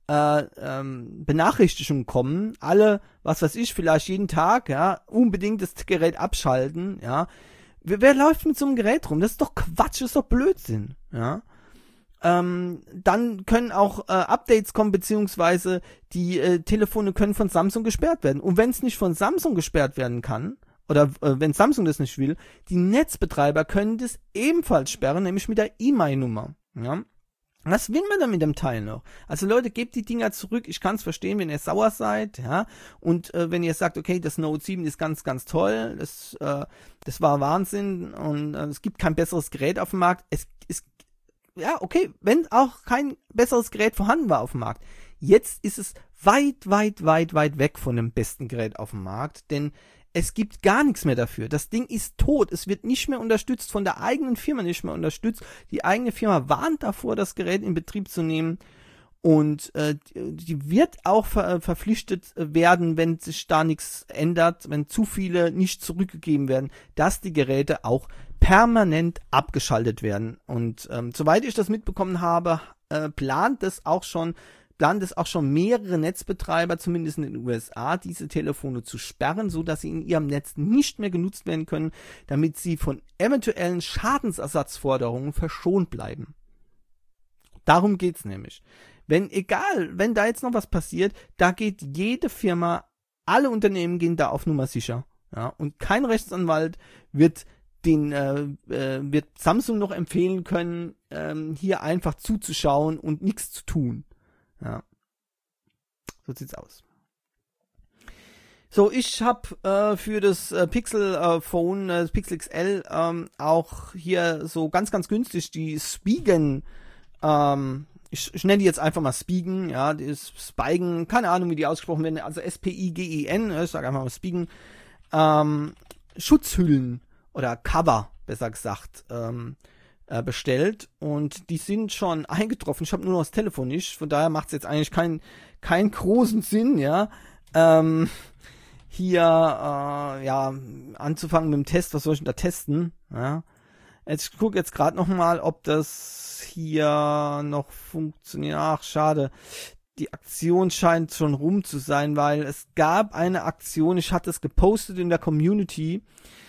äh, ähm, Benachrichtigungen kommen, alle, was weiß ich, vielleicht jeden Tag, ja, unbedingt das Gerät abschalten, ja. Wer, wer läuft mit so einem Gerät rum? Das ist doch Quatsch, das ist doch Blödsinn, ja. Ähm, dann können auch äh, Updates kommen, beziehungsweise die äh, Telefone können von Samsung gesperrt werden. Und wenn es nicht von Samsung gesperrt werden kann, oder äh, wenn Samsung das nicht will, die Netzbetreiber können das ebenfalls sperren, nämlich mit der E M I Nummer. Ja? Was will man dann mit dem Teil noch? Also Leute, gebt die Dinger zurück. Ich kann es verstehen, wenn ihr sauer seid, ja. Und äh, wenn ihr sagt, okay, das Note sieben ist ganz, ganz toll, das, äh, das war Wahnsinn und äh, es gibt kein besseres Gerät auf dem Markt. Es ist ja, okay, wenn auch kein besseres Gerät vorhanden war auf dem Markt. Jetzt ist es weit, weit, weit, weit weg von dem besten Gerät auf dem Markt, denn es gibt gar nichts mehr dafür. Das Ding ist tot. Es wird nicht mehr unterstützt, von der eigenen Firma nicht mehr unterstützt. Die eigene Firma warnt davor, das Gerät in Betrieb zu nehmen. Und äh, die wird auch ver verpflichtet werden, wenn sich da nichts ändert, wenn zu viele nicht zurückgegeben werden, dass die Geräte auch permanent abgeschaltet werden. Und ähm, soweit ich das mitbekommen habe, äh, plant es auch schon, plant es auch schon mehrere Netzbetreiber, zumindest in den U S A, diese Telefone zu sperren, so dass sie in ihrem Netz nicht mehr genutzt werden können, damit sie von eventuellen Schadensersatzforderungen verschont bleiben. Darum geht's nämlich. Wenn, egal, wenn da jetzt noch was passiert, da geht jede Firma, alle Unternehmen gehen da auf Nummer sicher. Ja, und kein Rechtsanwalt wird den, äh, äh, wird Samsung noch empfehlen können, ähm, hier einfach zuzuschauen und nichts zu tun. Ja, so sieht's aus. So, ich habe äh, für das äh, Pixel äh, Phone, äh, das Pixel X L, ähm, auch hier so ganz, ganz günstig die Spigen, ähm, ich, ich nenne die jetzt einfach mal Spigen, ja, die ist Spigen, keine Ahnung, wie die ausgesprochen werden, also S P I G E N, ich sage einfach mal Spigen, ähm, Schutzhüllen oder Cover, besser gesagt, ähm, äh, bestellt und die sind schon eingetroffen. Ich habe nur noch das Telefon nicht, von daher macht es jetzt eigentlich keinen keinen großen Sinn, ja, ähm, hier, äh, ja, anzufangen mit dem Test. Was soll ich denn da testen, ja? Jetzt, ich gucke jetzt gerade noch mal, ob das hier noch funktioniert. Ach, schade. Die Aktion scheint schon rum zu sein, weil es gab eine Aktion, ich hatte es gepostet in der Community,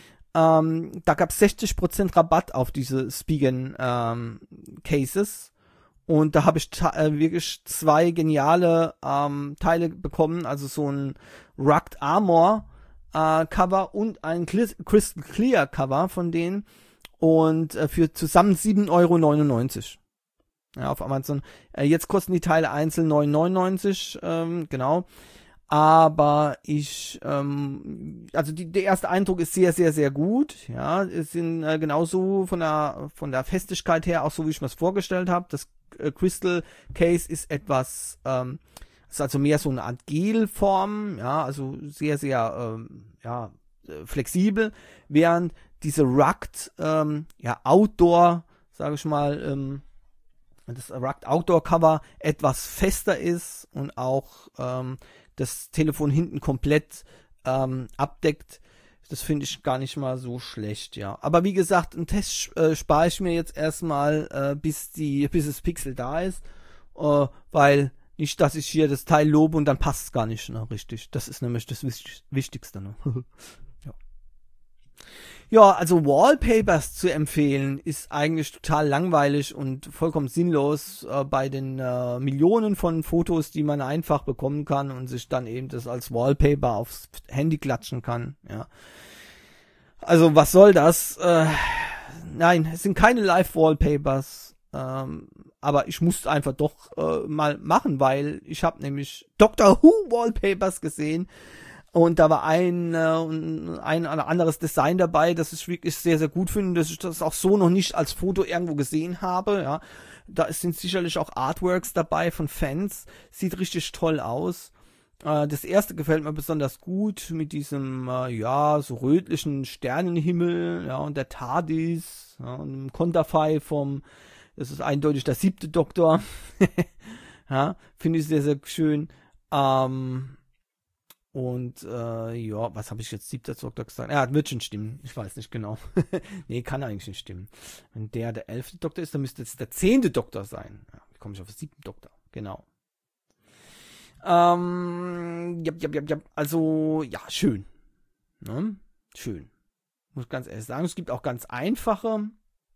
ähm, da gab es sechzig Prozent Rabatt auf diese Spigen ähm, Cases und da habe ich äh, wirklich zwei geniale ähm, Teile bekommen, also so ein Rugged Armor äh, Cover und ein Crystal Clear Cover von denen und äh, für zusammen sieben Euro neunundneunzig. Ja, auf Amazon. Äh, jetzt kosten die Teile einzeln neun neunundneunzig, ähm, genau. Aber ich, ähm, also die, der erste Eindruck ist sehr, sehr, sehr gut. Ja, es sind äh, genauso von der von der Festigkeit her auch so, wie ich mir das vorgestellt habe. Das äh, Crystal Case ist etwas, ähm, ist also mehr so eine Art Gelform, ja, also sehr, sehr, ähm, ja, flexibel, während diese Rugged, ähm, ja, Outdoor, sage ich mal, ähm, das Rugged Outdoor Cover etwas fester ist und auch ähm, das Telefon hinten komplett ähm, abdeckt. Das finde ich gar nicht mal so schlecht, ja. Aber wie gesagt, einen Test äh, spare ich mir jetzt erstmal, äh, bis die, bis das Pixel da ist, äh, weil nicht, dass ich hier das Teil lobe und dann passt es gar nicht, ne, richtig. Das ist nämlich das Wichtigste, ne. Ja. Ja, also Wallpapers zu empfehlen ist eigentlich total langweilig und vollkommen sinnlos äh, bei den äh, Millionen von Fotos, die man einfach bekommen kann und sich dann eben das als Wallpaper aufs Handy klatschen kann. Ja. Also was soll das? Äh, nein, es sind keine Live-Wallpapers, ähm, aber ich musste einfach doch äh, mal machen, weil ich habe nämlich Doctor Who Wallpapers gesehen. Und da war ein, äh, ein anderes Design dabei, das ich wirklich sehr, sehr gut finde, dass ich das auch so noch nicht als Foto irgendwo gesehen habe. Ja, da sind sicherlich auch Artworks dabei von Fans. Sieht richtig toll aus. Äh, das erste gefällt mir besonders gut mit diesem, äh, ja, so rötlichen Sternenhimmel, ja, und der TARDIS, ja, und dem Konterfei vom, das ist eindeutig der siebte Doktor. Ja, finde ich sehr, sehr schön. Ähm, Und äh, ja, was habe ich jetzt siebter Doktor gesagt? Ja, wird schon stimmen. Ich weiß nicht genau. Nee, kann eigentlich nicht stimmen. Wenn der der elfte Doktor ist, dann müsste es der zehnte Doktor sein. Ja, wie komme ich auf den siebten Doktor? Genau. Ähm, ja, ja, ja, ja, also, ja, schön. Ne? Schön. Muss ganz ehrlich sagen, es gibt auch ganz einfache.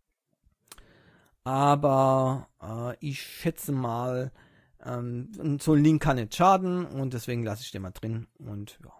Aber äh, ich schätze mal, ähm, so ein Link kann nicht schaden und deswegen lasse ich den mal drin. Und ja.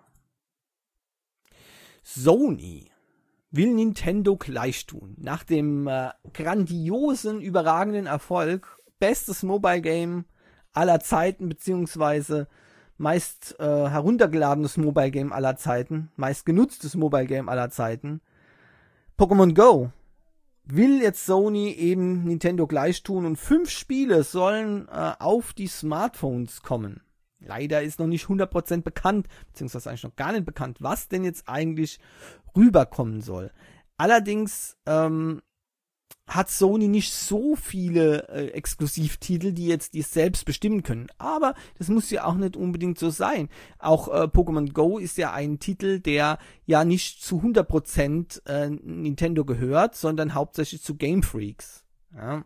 Sony will Nintendo gleich tun. Nach dem äh, grandiosen, überragenden Erfolg, bestes Mobile Game aller Zeiten, beziehungsweise meist äh, heruntergeladenes Mobile Game aller Zeiten, meist genutztes Mobile Game aller Zeiten, Pokémon Go, will jetzt Sony eben Nintendo gleich tun und fünf Spiele sollen äh, auf die Smartphones kommen. Leider ist noch nicht hundert Prozent bekannt, beziehungsweise eigentlich noch gar nicht bekannt, was denn jetzt eigentlich rüberkommen soll. Allerdings ähm, hat Sony nicht so viele äh, Exklusivtitel, die jetzt die selbst bestimmen können. Aber das muss ja auch nicht unbedingt so sein. Auch äh, Pokémon Go ist ja ein Titel, der ja nicht zu hundert Prozent äh, Nintendo gehört, sondern hauptsächlich zu Game Freaks. Ja.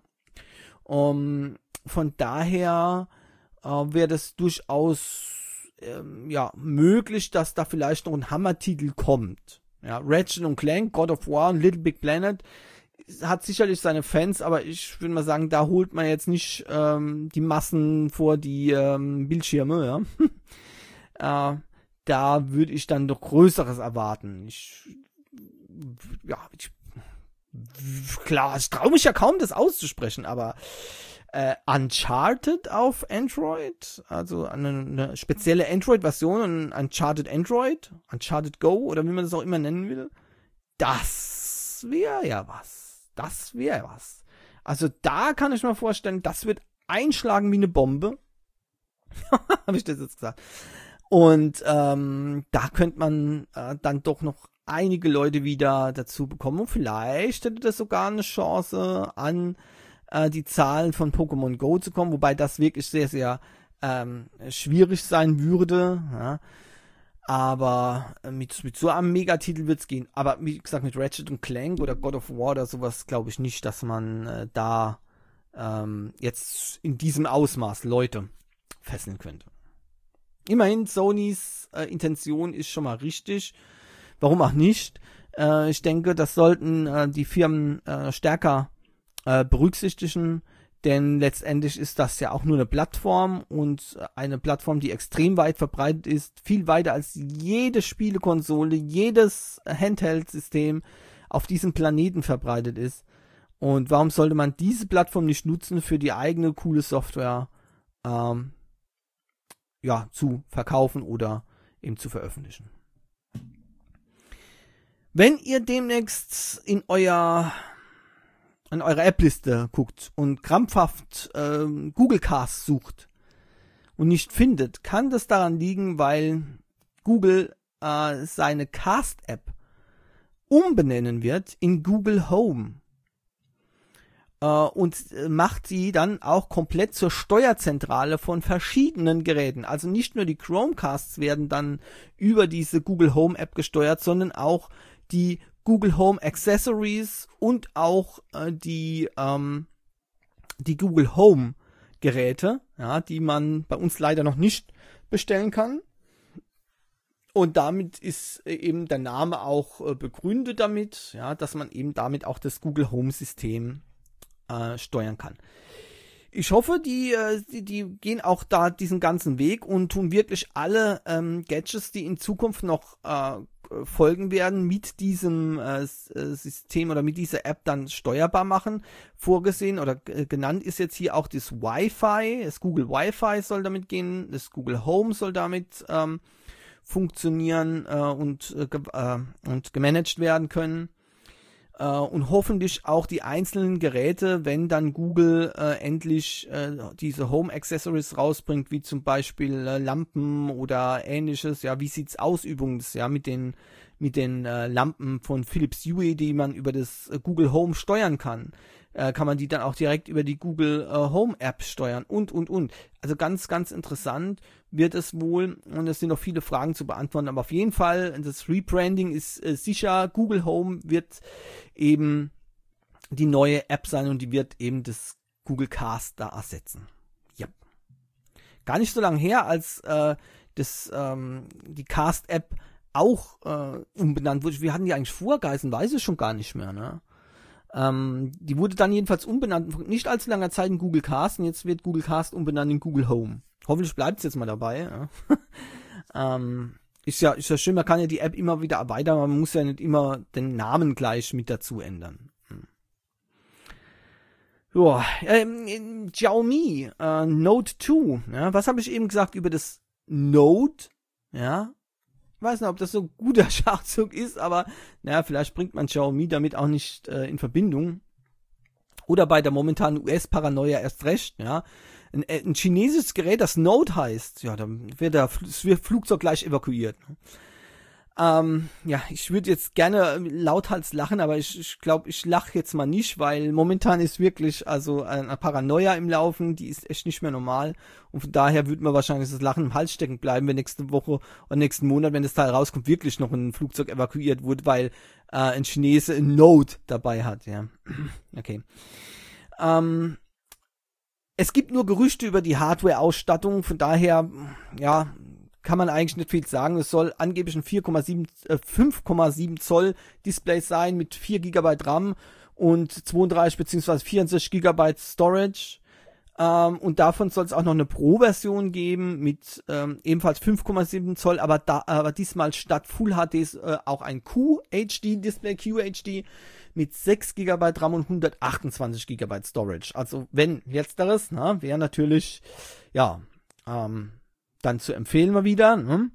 Um, von daher äh, wäre das durchaus ähm, ja, möglich, dass da vielleicht noch ein Hammertitel kommt. Ja, Ratchet und Clank, God of War und Little Big Planet hat sicherlich seine Fans, aber ich würde mal sagen, da holt man jetzt nicht ähm, die Massen vor die ähm, Bildschirme, ja. äh, da würde ich dann doch Größeres erwarten. Ich, ja, ich, klar, ich traue mich ja kaum, das auszusprechen, aber äh, Uncharted auf Android, also eine, eine spezielle Android-Version, Uncharted Android, Uncharted Go oder wie man das auch immer nennen will, das wäre ja was. Das wäre was. Also da kann ich mir vorstellen, das wird einschlagen wie eine Bombe. Habe ich das jetzt gesagt. Und ähm, da könnte man äh, dann doch noch einige Leute wieder dazu bekommen. Und vielleicht hätte das sogar eine Chance, an äh, die Zahlen von Pokémon Go zu kommen. Wobei das wirklich sehr, sehr ähm, schwierig sein würde. Ja. Aber mit, mit so einem Megatitel wird's gehen. Aber wie gesagt, mit Ratchet und Clank oder God of War oder sowas glaube ich nicht, dass man äh, da ähm, jetzt in diesem Ausmaß Leute fesseln könnte. Immerhin, Sonys äh, Intention ist schon mal richtig. Warum auch nicht? Äh, ich denke, das sollten äh, die Firmen äh, stärker äh, berücksichtigen. Denn letztendlich ist das ja auch nur eine Plattform und eine Plattform, die extrem weit verbreitet ist, viel weiter als jede Spielekonsole, jedes Handheld-System auf diesem Planeten verbreitet ist. Und warum sollte man diese Plattform nicht nutzen, für die eigene coole Software ähm, ja, zu verkaufen oder eben zu veröffentlichen? Wenn ihr demnächst in euer an eurer App-Liste guckt und krampfhaft äh, Google Cast sucht und nicht findet, kann das daran liegen, weil Google äh, seine Cast-App umbenennen wird in Google Home äh, und äh, macht sie dann auch komplett zur Steuerzentrale von verschiedenen Geräten. Also nicht nur die Chromecasts werden dann über diese Google Home App gesteuert, sondern auch die Google Home Accessories und auch äh, die ähm, die Google Home Geräte, ja, die man bei uns leider noch nicht bestellen kann. Und damit ist eben der Name auch äh, begründet damit, ja, dass man eben damit auch das Google Home System äh, steuern kann. Ich hoffe, die, äh, die die gehen auch da diesen ganzen Weg und tun wirklich alle ähm, Gadgets, die in Zukunft noch äh, folgen werden, mit diesem äh, System oder mit dieser App dann steuerbar machen. Vorgesehen oder äh, genannt ist jetzt hier auch das Wi-Fi, das Google Wi-Fi soll damit gehen, das Google Home soll damit ähm, funktionieren äh, und, äh, ge äh, und gemanagt werden können. Äh, und hoffentlich auch die einzelnen Geräte, wenn dann Google äh, endlich äh, diese Home Accessories rausbringt, wie zum Beispiel äh, Lampen oder ähnliches. Ja, wie sieht's aus übrigens, ja, mit den mit den äh, Lampen von Philips Hue, die man über das äh, Google Home steuern kann. Äh, kann man die dann auch direkt über die Google äh, Home App steuern und, und, und. Also ganz, ganz interessant wird es wohl und es sind noch viele Fragen zu beantworten, aber auf jeden Fall, das Rebranding ist äh, sicher. Google Home wird eben die neue App sein und die wird eben das Google Cast da ersetzen. Ja. gar nicht so lange her, als äh, das, ähm, die Cast-App auch äh, umbenannt wurde. Wir hatten die eigentlich vorher geheißen, weiß ich schon gar nicht mehr, ne? Ähm, die wurde dann jedenfalls umbenannt, nicht allzu langer Zeit in Google Cast, und jetzt wird Google Cast umbenannt in Google Home. Hoffentlich bleibt es jetzt mal dabei. Ja. ähm, ist ja, ist ja schön, man kann ja die App immer wieder erweitern, man muss ja nicht immer den Namen gleich mit dazu ändern. Hm. Ja, ähm, Xiaomi äh, Note zwei, ja, was habe ich eben gesagt über das Note, ja, ich weiß nicht, ob das so ein guter Schachzug ist, aber naja, vielleicht bringt man Xiaomi damit auch nicht äh, in Verbindung. Oder bei der momentanen U S-Paranoia erst recht, ja. Ein, ein chinesisches Gerät, das Note heißt, ja, dann wird das Flugzeug gleich evakuiert. Ähm, ja, ich würde jetzt gerne lauthals lachen, aber ich, ich glaube, ich lache jetzt mal nicht, weil momentan ist wirklich also eine Paranoia im Laufen, die ist echt nicht mehr normal, und von daher würde mir wahrscheinlich das Lachen im Hals stecken bleiben, wenn nächste Woche oder nächsten Monat, wenn das Teil rauskommt, wirklich noch ein Flugzeug evakuiert wurde, weil äh, ein Chinese ein Note dabei hat, ja. Okay. Ähm, es gibt nur Gerüchte über die Hardware-Ausstattung, von daher, ja, kann man eigentlich nicht viel sagen. Es soll angeblich ein vier Komma sieben, äh, fünf Komma sieben Zoll Display sein mit vier Gigabyte RAM und zweiunddreißig bzw. vierundsechzig Gigabyte Storage. Ähm, und davon soll es auch noch eine Pro-Version geben mit ähm, ebenfalls fünf Komma sieben Zoll, aber, da, aber diesmal statt Full H D äh, auch ein Q H D Display, Q H D mit sechs Gigabyte RAM und hundertachtundzwanzig Gigabyte Storage. Also wenn letzteres, na, wäre natürlich, ja, ähm, dann zu empfehlen mal wieder, ne?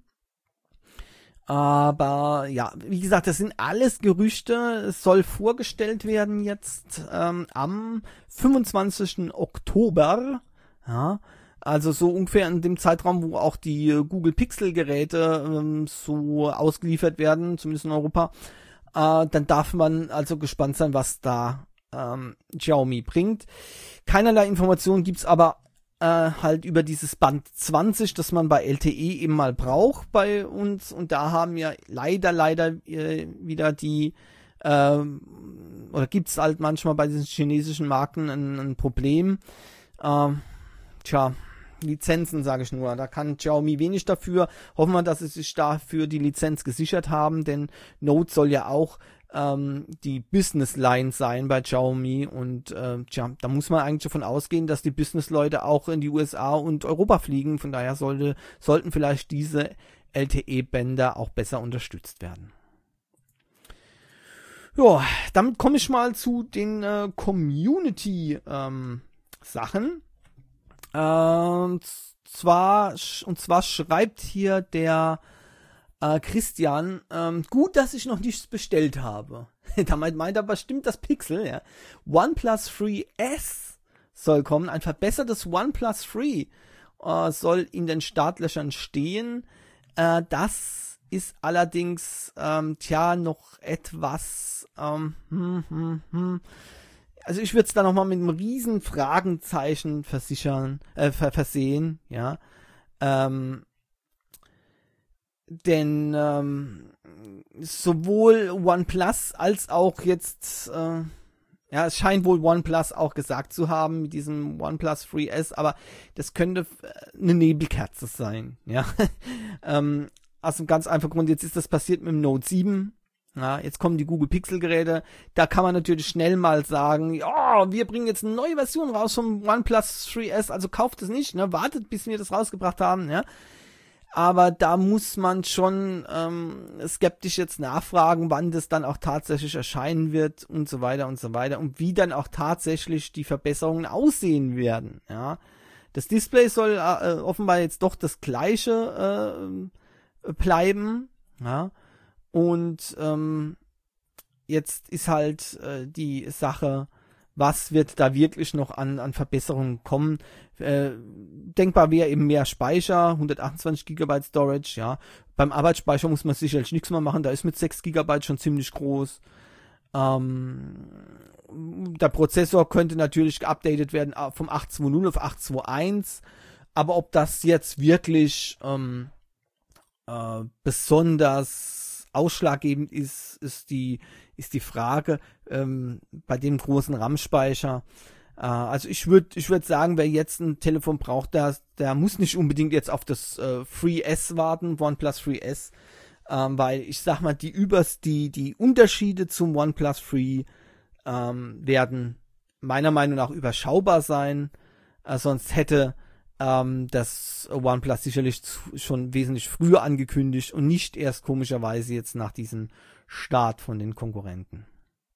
Aber ja, wie gesagt, das sind alles Gerüchte. Es soll vorgestellt werden jetzt ähm, am fünfundzwanzigsten Oktober. Ja, also so ungefähr in dem Zeitraum, wo auch die äh, Google Pixel Geräte ähm, so ausgeliefert werden, zumindest in Europa. Äh, dann darf man also gespannt sein, was da ähm, Xiaomi bringt. Keinerlei Informationen gibt's aber Äh, halt über dieses Band zwanzig, das man bei L T E eben mal braucht bei uns, und da haben ja leider, leider äh, wieder die äh, oder gibt's halt manchmal bei diesen chinesischen Marken ein, ein Problem. Äh, tja, Lizenzen, sage ich nur, da kann Xiaomi wenig dafür. Hoffen wir, dass sie sich dafür die Lizenz gesichert haben, denn Note soll ja auch ähm, die Business Line sein bei Xiaomi, und äh, tja, da muss man eigentlich davon ausgehen, dass die Business-Leute auch in die U S A und Europa fliegen. Von daher sollte, sollten vielleicht diese L T E-Bänder auch besser unterstützt werden. Ja, damit komme ich mal zu den äh, Community-Sachen. Ähm, und zwar, und zwar schreibt hier der äh, Christian, ähm, gut, dass ich noch nichts bestellt habe. Damit meint er bestimmt das Pixel, ja. OnePlus Three S soll kommen, ein verbessertes OnePlus Three äh, soll in den Startlöchern stehen. Äh, das ist allerdings, ähm, tja, noch etwas, ähm, hm, hm, hm. Also ich würde es da nochmal mit einem riesen Fragenzeichen versichern, äh, versehen, ja. Ähm, denn ähm, sowohl OnePlus als auch jetzt, äh, ja, es scheint wohl OnePlus auch gesagt zu haben mit diesem OnePlus Three S, aber das könnte eine Nebelkerze sein, ja. ähm, aus einem ganz einfachen Grund, jetzt ist das passiert mit dem Note sieben. Ja, jetzt kommen die Google Pixel Geräte, da kann man natürlich schnell mal sagen, ja, wir bringen jetzt eine neue Version raus vom OnePlus Three S, also kauft es nicht, ne, wartet, bis wir das rausgebracht haben, ja. Aber da muss man schon ähm, skeptisch jetzt nachfragen, wann das dann auch tatsächlich erscheinen wird und so weiter und so weiter, und wie dann auch tatsächlich die Verbesserungen aussehen werden, ja. Das Display soll äh, offenbar jetzt doch das gleiche äh, bleiben, ja. Und ähm, jetzt ist halt äh, die Sache, was wird da wirklich noch an, an Verbesserungen kommen. Äh, denkbar wäre eben mehr Speicher, hundertachtundzwanzig Gigabyte Storage, ja. Beim Arbeitsspeicher muss man sicherlich nichts mehr machen, da ist mit sechs Gigabyte schon ziemlich groß. Ähm, der Prozessor könnte natürlich geupdatet werden vom acht zwei null auf acht zwei eins, aber ob das jetzt wirklich ähm, äh, besonders ausschlaggebend ist, ist die, ist die Frage, ähm, bei dem großen RAM-Speicher. Äh, also ich würde ich würd sagen, wer jetzt ein Telefon braucht, der, der muss nicht unbedingt jetzt auf das äh, Free S warten, OnePlus Free S, ähm, weil ich sag mal, die Übers, die, die Unterschiede zum OnePlus Free ähm, werden meiner Meinung nach überschaubar sein. Äh, sonst hätte ähm, das OnePlus sicherlich zu, schon wesentlich früher angekündigt und nicht erst komischerweise jetzt nach diesem Start von den Konkurrenten.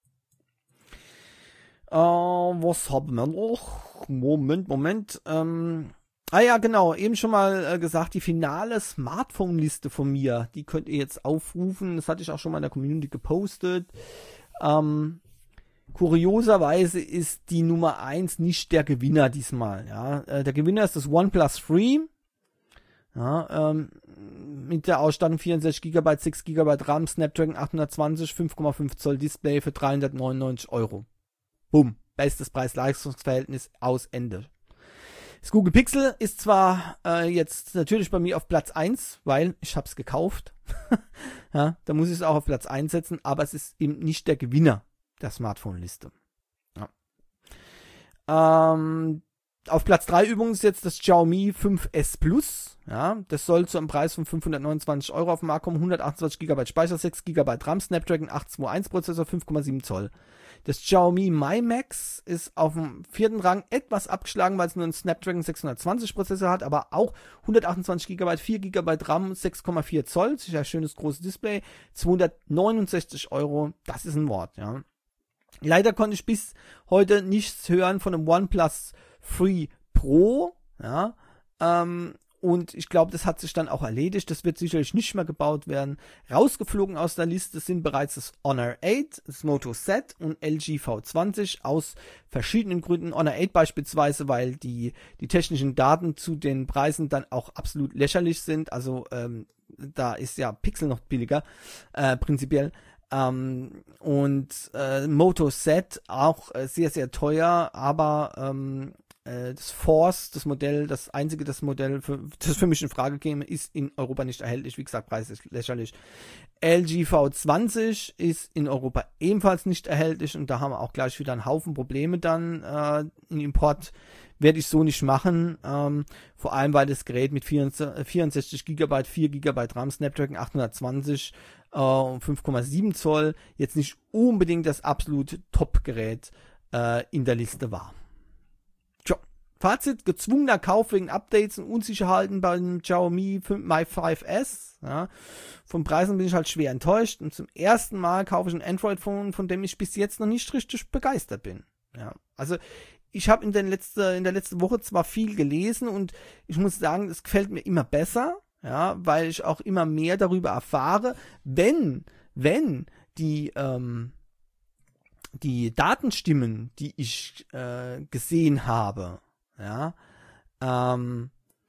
Äh, was haben wir noch? Moment, Moment. Ähm, ah ja, genau. Eben schon mal äh, gesagt, die finale Smartphone-Liste von mir, die könnt ihr jetzt aufrufen. Das hatte ich auch schon mal in der Community gepostet. Ähm, kurioserweise ist die Nummer eins nicht der Gewinner diesmal. Ja, äh, der Gewinner ist das OnePlus Free. Ja, ähm, mit der Ausstattung vierundsechzig Gigabyte, sechs Gigabyte RAM, Snapdragon achthundertzwanzig, fünf Komma fünf Zoll Display für dreihundertneunundneunzig Euro. Bumm, bestes Preis-Leistungsverhältnis aus Ende. Das Google Pixel ist zwar äh, jetzt natürlich bei mir auf Platz eins, weil ich habe es gekauft. Ja, da muss ich es auch auf Platz eins setzen, aber es ist eben nicht der Gewinner der Smartphone-Liste. Ja. Ähm, auf Platz drei übrigens jetzt das Xiaomi fünf S Plus. Ja, das soll zu einem Preis von fünfhundertneunundzwanzig Euro auf den Markt kommen. hundertachtundzwanzig Gigabyte Speicher, sechs Gigabyte RAM, Snapdragon acht zwei eins Prozessor, fünf Komma sieben Zoll. Das Xiaomi Mi Max ist auf dem vierten Rang etwas abgeschlagen, weil es nur einen Snapdragon sechshundertzwanzig Prozessor hat, aber auch hundertachtundzwanzig Gigabyte, vier Gigabyte RAM, sechs Komma vier Zoll, sicher schönes großes Display, zweihundertneunundsechzig Euro, das ist ein Wort, ja. Leider konnte ich bis heute nichts hören von einem OnePlus Free Pro, ja, ähm, und ich glaube, das hat sich dann auch erledigt. Das wird sicherlich nicht mehr gebaut werden. Rausgeflogen aus der Liste sind bereits das Honor acht, das Moto Z und L G V zwanzig aus verschiedenen Gründen. Honor acht beispielsweise, weil die, die technischen Daten zu den Preisen dann auch absolut lächerlich sind. Also ähm, da ist ja Pixel noch billiger, äh, prinzipiell. Ähm, und äh, Moto Z auch äh, sehr, sehr teuer, aber ähm, das Force, das Modell, das einzige, das Modell, für, das für mich in Frage käme, ist in Europa nicht erhältlich. Wie gesagt, Preis ist lächerlich. L G V zwanzig ist in Europa ebenfalls nicht erhältlich und da haben wir auch gleich wieder einen Haufen Probleme dann. Äh, in Import werde ich so nicht machen, ähm, vor allem, weil das Gerät mit vierundsechzig Gigabyte, vier Gigabyte RAM, Snapdragon achthundertzwanzig äh, und fünf Komma sieben Zoll jetzt nicht unbedingt das absolute Top-Gerät äh, in der Liste war. Fazit, gezwungener Kauf wegen Updates und Unsicherheiten beim Xiaomi Mi fünf S. Ja. Von Preisen bin ich halt schwer enttäuscht und zum ersten Mal kaufe ich ein Android-Phone, von dem ich bis jetzt noch nicht richtig begeistert bin. Ja. Also ich habe in, letzte, in der letzten Woche zwar viel gelesen und ich muss sagen, es gefällt mir immer besser, ja, weil ich auch immer mehr darüber erfahre, wenn, wenn die, ähm, die Daten stimmen, die ich äh, gesehen habe, ja, ähm,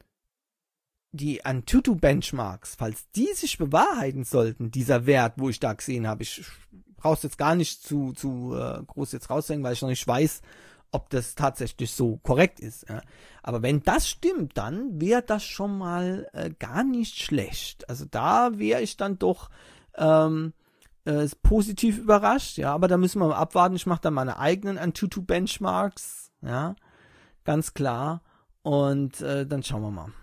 die Antutu-Benchmarks, falls die sich bewahrheiten sollten, dieser Wert, wo ich da gesehen habe, ich brauche es jetzt gar nicht zu, zu äh, groß jetzt raushängen, weil ich noch nicht weiß, ob das tatsächlich so korrekt ist. Ja. Aber wenn das stimmt, dann wäre das schon mal äh, gar nicht schlecht. Also da wäre ich dann doch ähm, äh, positiv überrascht, ja, aber da müssen wir mal abwarten. Ich mache dann meine eigenen Antutu-Benchmarks, ja. Ganz klar. Und äh, dann schauen wir mal.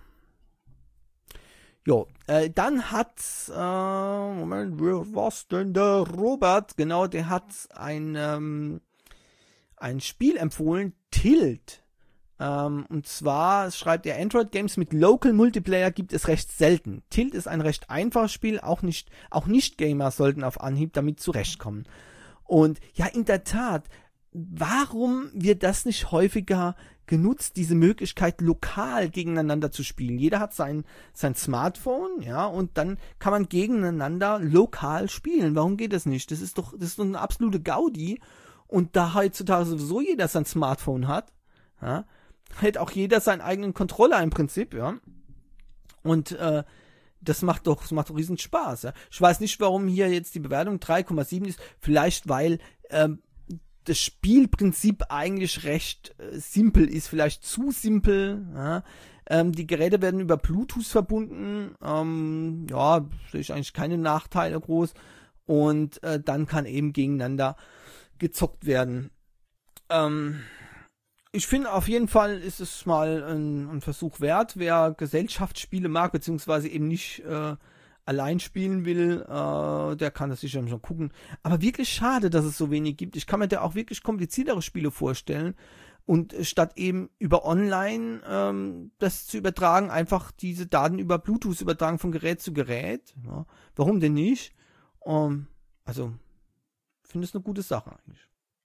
Jo, äh, dann hat, äh, Moment, was denn der Robert? Genau, der hat ein, ähm, ein Spiel empfohlen, Tilt. Ähm, und zwar schreibt er, Android-Games mit Local Multiplayer gibt es recht selten. Tilt ist ein recht einfaches Spiel, auch nicht, auch Nicht-Gamer sollten auf Anhieb damit zurechtkommen. Und ja, in der Tat, warum wird das nicht häufiger genutzt, diese Möglichkeit, lokal gegeneinander zu spielen? Jeder hat sein, sein Smartphone, ja, und dann kann man gegeneinander lokal spielen. Warum geht das nicht? Das ist doch, das ist doch eine absolute Gaudi. Und da heutzutage sowieso jeder sein Smartphone hat, ja, hat auch jeder seinen eigenen Controller im Prinzip, ja. Und äh, das macht doch, das macht doch riesen Spaß, ja. Ich weiß nicht, warum hier jetzt die Bewertung drei Komma sieben ist. Vielleicht, weil ähm, das Spielprinzip eigentlich recht äh, simpel ist, vielleicht zu simpel. Ja. Ähm, die Geräte werden über Bluetooth verbunden. Ähm, ja, sehe ich eigentlich keine Nachteile groß. Und äh, dann kann eben gegeneinander gezockt werden. Ähm, Ich finde, auf jeden Fall ist es mal ein, ein Versuch wert. Wer Gesellschaftsspiele mag, beziehungsweise eben nicht äh, allein spielen will, äh, der kann das sicher schon gucken. Aber wirklich schade, dass es so wenig gibt. Ich kann mir da auch wirklich kompliziertere Spiele vorstellen. Und statt eben über Online ähm, das zu übertragen, einfach diese Daten über Bluetooth übertragen von Gerät zu Gerät. Ja. Warum denn nicht? Um, also, ich finde es eine gute Sache eigentlich.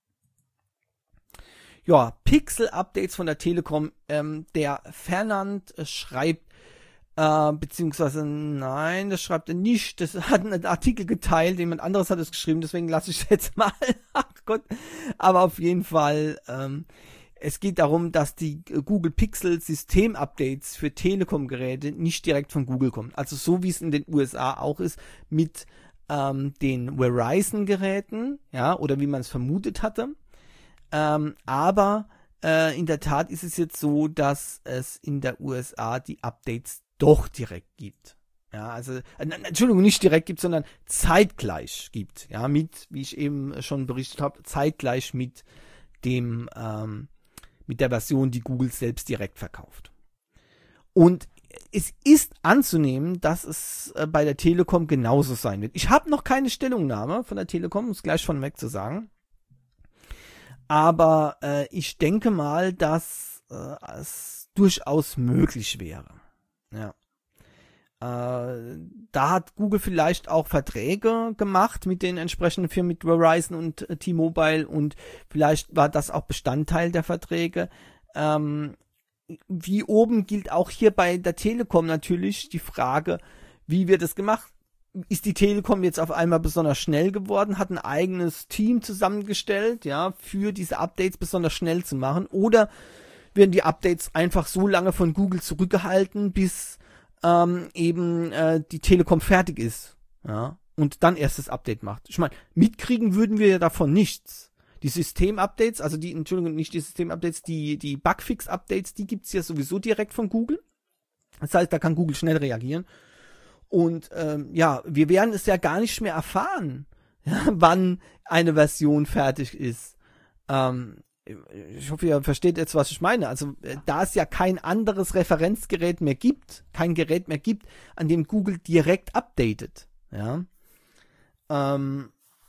Ja, Pixel-Updates von der Telekom. Ähm, der Fernand äh, schreibt, äh, beziehungsweise nein, das schreibt er nicht. Das hat einen Artikel geteilt, jemand anderes hat es geschrieben, deswegen lasse ich es jetzt mal. Ach Gott. Aber auf jeden Fall, ähm, es geht darum, dass die Google Pixel System-Updates für Telekom-Geräte nicht direkt von Google kommen. Also so wie es in den U S A auch ist mit ähm, den Verizon-Geräten, ja, oder wie man es vermutet hatte. Ähm, aber äh, in der Tat ist es jetzt so, dass es in der U S A die Updates doch direkt gibt. Ja, also, äh, Entschuldigung, nicht direkt gibt, sondern zeitgleich gibt. Ja, mit, wie ich eben schon berichtet habe, zeitgleich mit dem, ähm, mit der Version, die Google selbst direkt verkauft. Und es ist anzunehmen, dass es äh, bei der Telekom genauso sein wird. Ich habe noch keine Stellungnahme von der Telekom, um es gleich von weg zu sagen. Aber äh, ich denke mal, dass äh, es durchaus möglich wäre. Ja. Äh, da hat Google vielleicht auch Verträge gemacht mit den entsprechenden Firmen, mit Verizon und äh, T-Mobile, und vielleicht war das auch Bestandteil der Verträge. Ähm, wie oben gilt auch hier bei der Telekom natürlich die Frage, wie wird es gemacht? Ist die Telekom jetzt auf einmal besonders schnell geworden, hat ein eigenes Team zusammengestellt, ja, für diese Updates besonders schnell zu machen, oder werden die Updates einfach so lange von Google zurückgehalten, bis ähm, eben äh, die Telekom fertig ist, ja, und dann erst das Update macht. Ich meine, mitkriegen würden wir ja davon nichts. Die System-Updates, also die, Entschuldigung, nicht die System-Updates, die, die Bugfix-Updates, die gibt's ja sowieso direkt von Google. Das heißt, da kann Google schnell reagieren. Und ähm, ja, wir werden es ja gar nicht mehr erfahren, ja, wann eine Version fertig ist. Ähm, ich hoffe, ihr versteht jetzt, was ich meine. Also äh, da es ja kein anderes Referenzgerät mehr gibt, kein Gerät mehr gibt, an dem Google direkt updatet, ja, ähm,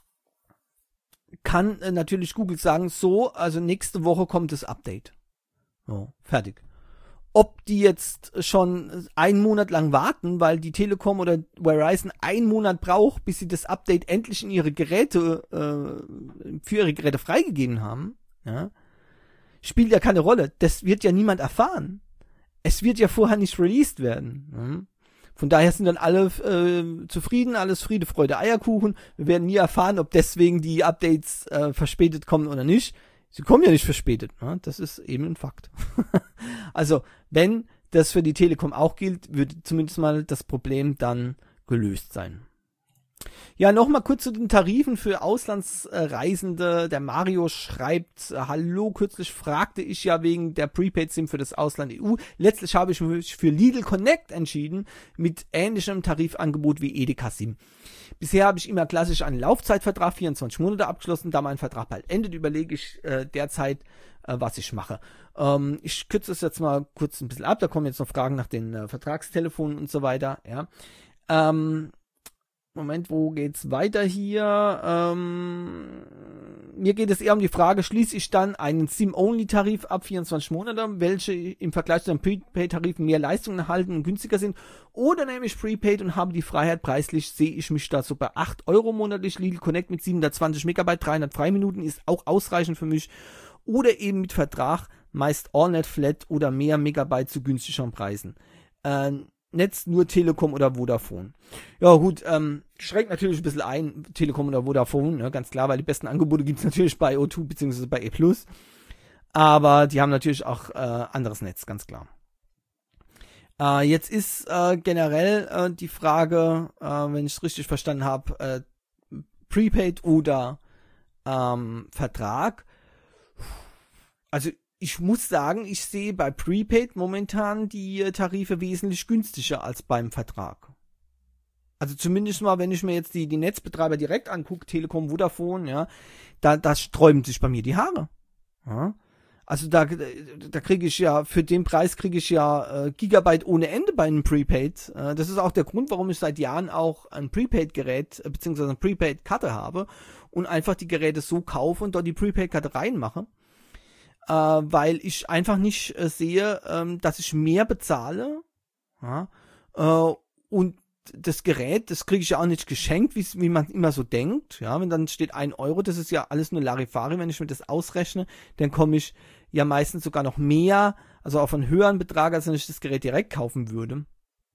kann äh, natürlich Google sagen, so, also nächste Woche kommt das Update. So, fertig. Ob die jetzt schon einen Monat lang warten, weil die Telekom oder Verizon einen Monat braucht, bis sie das Update endlich in ihre Geräte, äh, für ihre Geräte freigegeben haben, ja, spielt ja keine Rolle. Das wird ja niemand erfahren. Es wird ja vorher nicht released werden. Ja. Von daher sind dann alle äh, zufrieden, alles Friede, Freude, Eierkuchen. Wir werden nie erfahren, ob deswegen die Updates äh, verspätet kommen oder nicht. Sie kommen ja nicht verspätet, ne? Das ist eben ein Fakt. Also, wenn das für die Telekom auch gilt, würde zumindest mal das Problem dann gelöst sein. Ja, nochmal kurz zu den Tarifen für Auslandsreisende. Der Mario schreibt, hallo, kürzlich fragte ich ja wegen der Prepaid-SIM für das Ausland E U. Letztlich habe ich mich für Lidl Connect entschieden, mit ähnlichem Tarifangebot wie Edeka SIM. Bisher habe ich immer klassisch einen Laufzeitvertrag, vierundzwanzig Monate abgeschlossen. Da mein Vertrag bald endet, überlege ich äh, derzeit, äh, was ich mache. Ähm, ich kürze es jetzt mal kurz ein bisschen ab. Da kommen jetzt noch Fragen nach den äh, Vertragstelefonen und so weiter. Ja. Ähm, Moment, wo geht's weiter hier? Ähm, mir geht es eher um die Frage, schließe ich dann einen SIM-Only-Tarif ab vierundzwanzig Monate, welche im Vergleich zu den Prepaid-Tarifen mehr Leistungen erhalten und günstiger sind, oder nehme ich Prepaid und habe die Freiheit, preislich sehe ich mich da so bei acht Euro monatlich. Lidl Connect mit siebenhundertzwanzig Megabyte, dreihundert Freiminuten ist auch ausreichend für mich, oder eben mit Vertrag, meist AllNet Flat oder mehr Megabyte zu günstigeren Preisen. Äh, Netz nur Telekom oder Vodafone. Ja gut, ähm, schränkt natürlich ein bisschen ein, Telekom oder Vodafone, ne, ganz klar, weil die besten Angebote gibt es natürlich bei O zwei bzw. bei E plus. Aber die haben natürlich auch äh, anderes Netz, ganz klar. Äh, jetzt ist äh, generell äh, die Frage, äh, wenn ich es richtig verstanden habe, äh, Prepaid oder ähm, Vertrag. Also ich muss sagen, ich sehe bei Prepaid momentan die Tarife wesentlich günstiger als beim Vertrag. Also zumindest mal, wenn ich mir jetzt die, die Netzbetreiber direkt angucke, Telekom, Vodafone, ja, da, da sträuben sich bei mir die Haare. Ja. Also da, da kriege ich ja, für den Preis kriege ich ja äh, Gigabyte ohne Ende bei einem Prepaid. Äh, das ist auch der Grund, warum ich seit Jahren auch ein Prepaid-Gerät äh, beziehungsweise eine Prepaid-Karte habe und einfach die Geräte so kaufe und dort die Prepaid-Karte reinmache. Äh, weil ich einfach nicht äh, sehe, ähm, dass ich mehr bezahle. Ja, äh, und das Gerät, das kriege ich ja auch nicht geschenkt, wie man immer so denkt. Ja, wenn dann steht ein Euro, das ist ja alles nur Larifari. Wenn ich mir das ausrechne, dann komme ich ja meistens sogar noch mehr, also auf einen höheren Betrag, als wenn ich das Gerät direkt kaufen würde.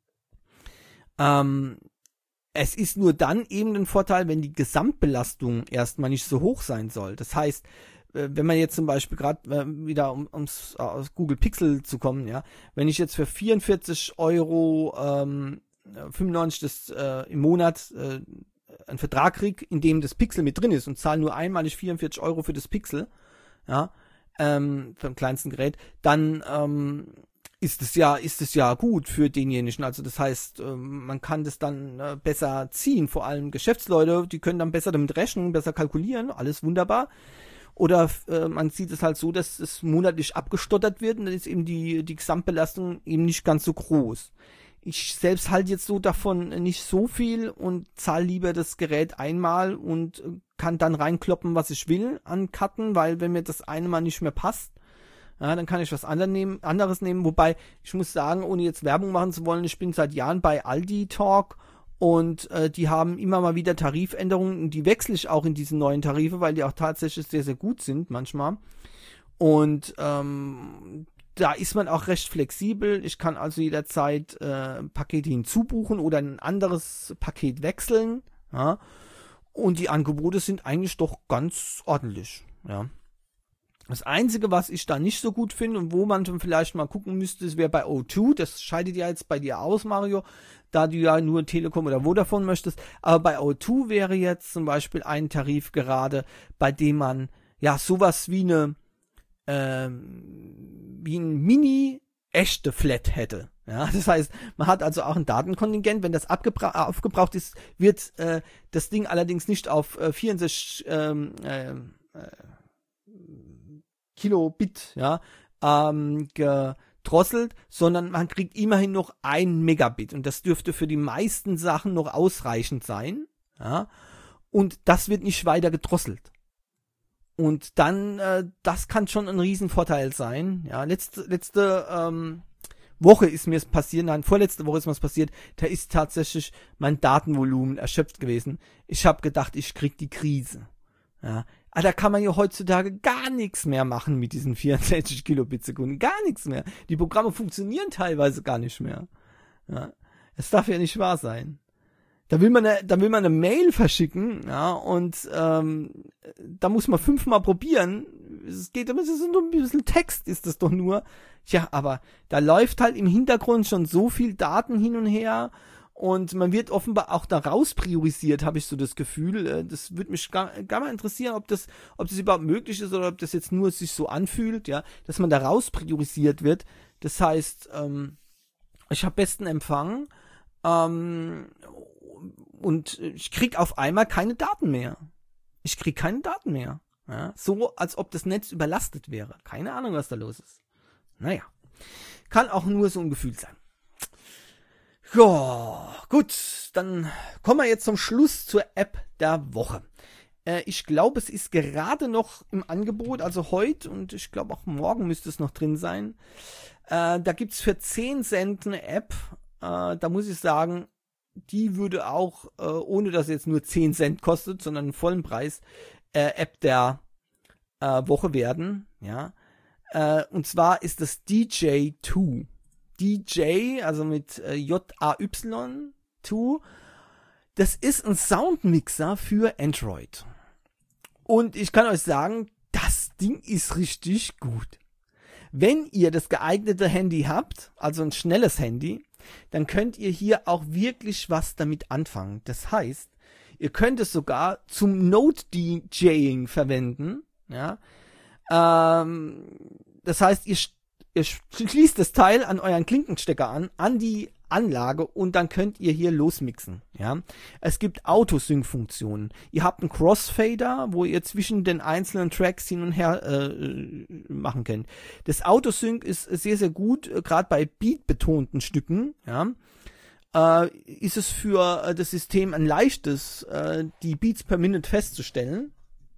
Ähm, es ist nur dann eben ein Vorteil, wenn die Gesamtbelastung erstmal nicht so hoch sein soll. Das heißt, wenn man jetzt zum Beispiel gerade äh, wieder um, ums uh, Google Pixel zu kommen, ja, wenn ich jetzt für vierundvierzig Euro ähm, fünfundneunzig das, äh, im Monat äh, einen Vertrag kriege, in dem das Pixel mit drin ist und zahle nur einmalig vierundvierzig Euro für das Pixel, ja, ähm, für den kleinsten Gerät, dann ähm, ist es ja, ist es ja gut für denjenigen. Also das heißt, äh, man kann das dann äh, besser ziehen, vor allem Geschäftsleute, die können dann besser damit rechnen, besser kalkulieren, alles wunderbar. Oder äh, man sieht es halt so, dass es monatlich abgestottert wird und dann ist eben die, die Gesamtbelastung eben nicht ganz so groß. Ich selbst halte jetzt so davon nicht so viel und zahle lieber das Gerät einmal und kann dann reinkloppen, was ich will an Karten, weil wenn mir das eine Mal nicht mehr passt, ja, dann kann ich was anderes nehmen, anderes nehmen. Wobei, ich muss sagen, ohne jetzt Werbung machen zu wollen, ich bin seit Jahren bei Aldi Talk und äh, die haben immer mal wieder Tarifänderungen und die wechsle ich auch in diese neuen Tarife, weil die auch tatsächlich sehr, sehr gut sind manchmal. Und ähm, da ist man auch recht flexibel. Ich kann also jederzeit äh, Pakete hinzubuchen oder ein anderes Paket wechseln. Ja. Und die Angebote sind eigentlich doch ganz ordentlich. Ja. Das Einzige, was ich da nicht so gut finde und wo man vielleicht mal gucken müsste, das wäre bei O zwei. Das scheidet ja jetzt bei dir aus, Mario, da du ja nur Telekom oder Vodafone möchtest. Aber bei O zwei wäre jetzt zum Beispiel ein Tarif gerade, bei dem man ja sowas wie eine ähm, wie ein Mini-echte Flat hätte. Ja, das heißt, man hat also auch ein Datenkontingent. Wenn das abgebra- aufgebraucht ist, wird äh, das Ding allerdings nicht auf äh, vierundsechzig ähm, äh, äh, Kilobit, ja, ähm, gedrosselt, sondern man kriegt immerhin noch ein Megabit und das dürfte für die meisten Sachen noch ausreichend sein, ja, und das wird nicht weiter gedrosselt. Und dann, äh, das kann schon ein Riesenvorteil sein, ja, letzte, letzte, ähm, Woche ist mir es passiert, nein, vorletzte Woche ist mir es passiert, da ist tatsächlich mein Datenvolumen erschöpft gewesen. Ich habe gedacht, ich krieg die Krise, ja. Aber da kann man ja heutzutage gar nichts mehr machen mit diesen vierundsechzig Kilobit Sekunden. Gar nichts mehr. Die Programme funktionieren teilweise gar nicht mehr. Ja. Es darf ja nicht wahr sein. Da will man eine, da will man eine Mail verschicken, ja, und ähm, da muss man fünfmal probieren. Es geht immer, es ist nur ein bisschen Text, ist das doch nur. Ja, aber da läuft halt im Hintergrund schon so viel Daten hin und her. Und man wird offenbar auch da raus priorisiert, habe ich so das Gefühl. Das würde mich gar, gar mal interessieren, ob das, ob das überhaupt möglich ist oder ob das jetzt nur sich so anfühlt, ja, dass man da raus priorisiert wird. Das heißt, ähm, ich habe besten Empfang ähm, und ich krieg auf einmal keine Daten mehr. Ich krieg keine Daten mehr. Ja, so, als ob das Netz überlastet wäre. Keine Ahnung, was da los ist. Naja, kann auch nur so ein Gefühl sein. Ja, gut, dann kommen wir jetzt zum Schluss zur App der Woche. Äh, ich glaube, es ist gerade noch im Angebot, also heute und ich glaube auch morgen müsste es noch drin sein. Äh, da gibt's für zehn Cent eine App, äh, da muss ich sagen, die würde auch, äh, ohne dass es jetzt nur zehn Cent kostet, sondern einen vollen Preis, äh, App der äh, Woche werden. Ja, äh, und zwar ist das D J zwei. D J, also mit äh, J A Y zwei, das ist ein Soundmixer für Android. Und ich kann euch sagen, das Ding ist richtig gut. Wenn ihr das geeignete Handy habt, also ein schnelles Handy, dann könnt ihr hier auch wirklich was damit anfangen. Das heißt, ihr könnt es sogar zum Note-DJing verwenden. Ja? Ähm, das heißt, ihr Ihr schließt das Teil an euren Klinkenstecker an, an die Anlage und dann könnt ihr hier losmixen. Ja? Es gibt Autosync-Funktionen. Ihr habt einen Crossfader, wo ihr zwischen den einzelnen Tracks hin und her äh, machen könnt. Das Autosync ist sehr, sehr gut, äh, gerade bei beatbetonten Stücken. Ja? Äh, ist es für äh, das System ein leichtes, äh, die Beats per Minute festzustellen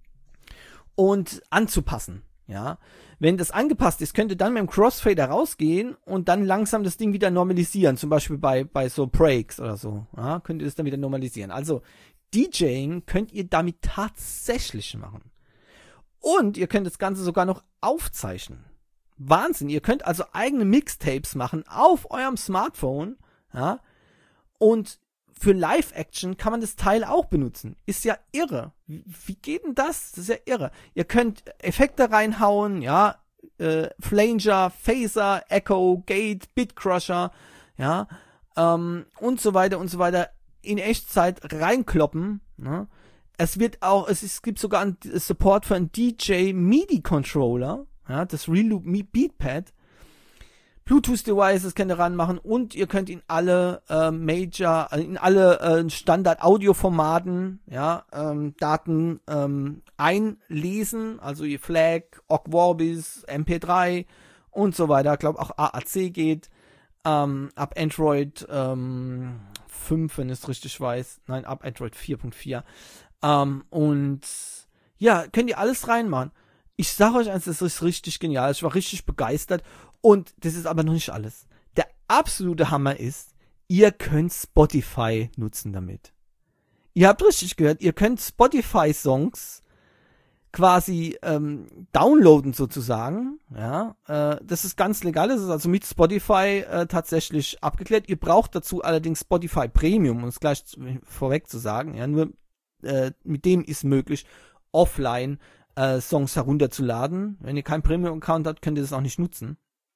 und anzupassen. Ja, wenn das angepasst ist, könnt ihr dann mit dem Crossfader rausgehen und dann langsam das Ding wieder normalisieren. Zum Beispiel bei, bei so Breaks oder so. Ja, könnt ihr das dann wieder normalisieren. Also DJing könnt ihr damit tatsächlich machen. Und ihr könnt das Ganze sogar noch aufzeichnen. Wahnsinn. Ihr könnt also eigene Mixtapes machen auf eurem Smartphone. Ja, und für Live-Action kann man das Teil auch benutzen. Ist ja irre. Wie, wie geht denn das? Das ist ja irre. Ihr könnt Effekte reinhauen, ja, äh, Flanger, Phaser, Echo, Gate, Bitcrusher, ja, ähm, und so weiter und so weiter in Echtzeit reinkloppen. Ne? Es wird auch, es, ist, es gibt sogar einen Support für einen D J MIDI-Controller, ja, das Reloop Beatpad. Bluetooth-Devices könnt ihr ranmachen und ihr könnt in alle äh, Major, in alle äh, Standard-Audio-Formaten, ja, ähm, Daten ähm, einlesen, also ihr Flag, Ogg Vorbis, M P drei und so weiter. Ich glaube auch A A C geht ähm, ab Android ähm, fünf, wenn ich es richtig weiß. Nein, ab Android vier Punkt vier. Ähm, und ja, könnt ihr alles reinmachen. Ich sage euch eins, das ist richtig genial. Ich war richtig begeistert. Und das ist aber noch nicht alles. Der absolute Hammer ist, ihr könnt Spotify nutzen damit. Ihr habt richtig gehört, ihr könnt Spotify-Songs quasi ähm, downloaden sozusagen. Ja, äh, das ist ganz legal. Das ist also mit Spotify äh, tatsächlich abgeklärt. Ihr braucht dazu allerdings Spotify Premium, um es gleich vorweg zu sagen. Ja, nur äh, mit dem ist möglich, offline äh, Songs herunterzuladen. Wenn ihr keinen Premium-Account habt, könnt ihr das auch nicht nutzen.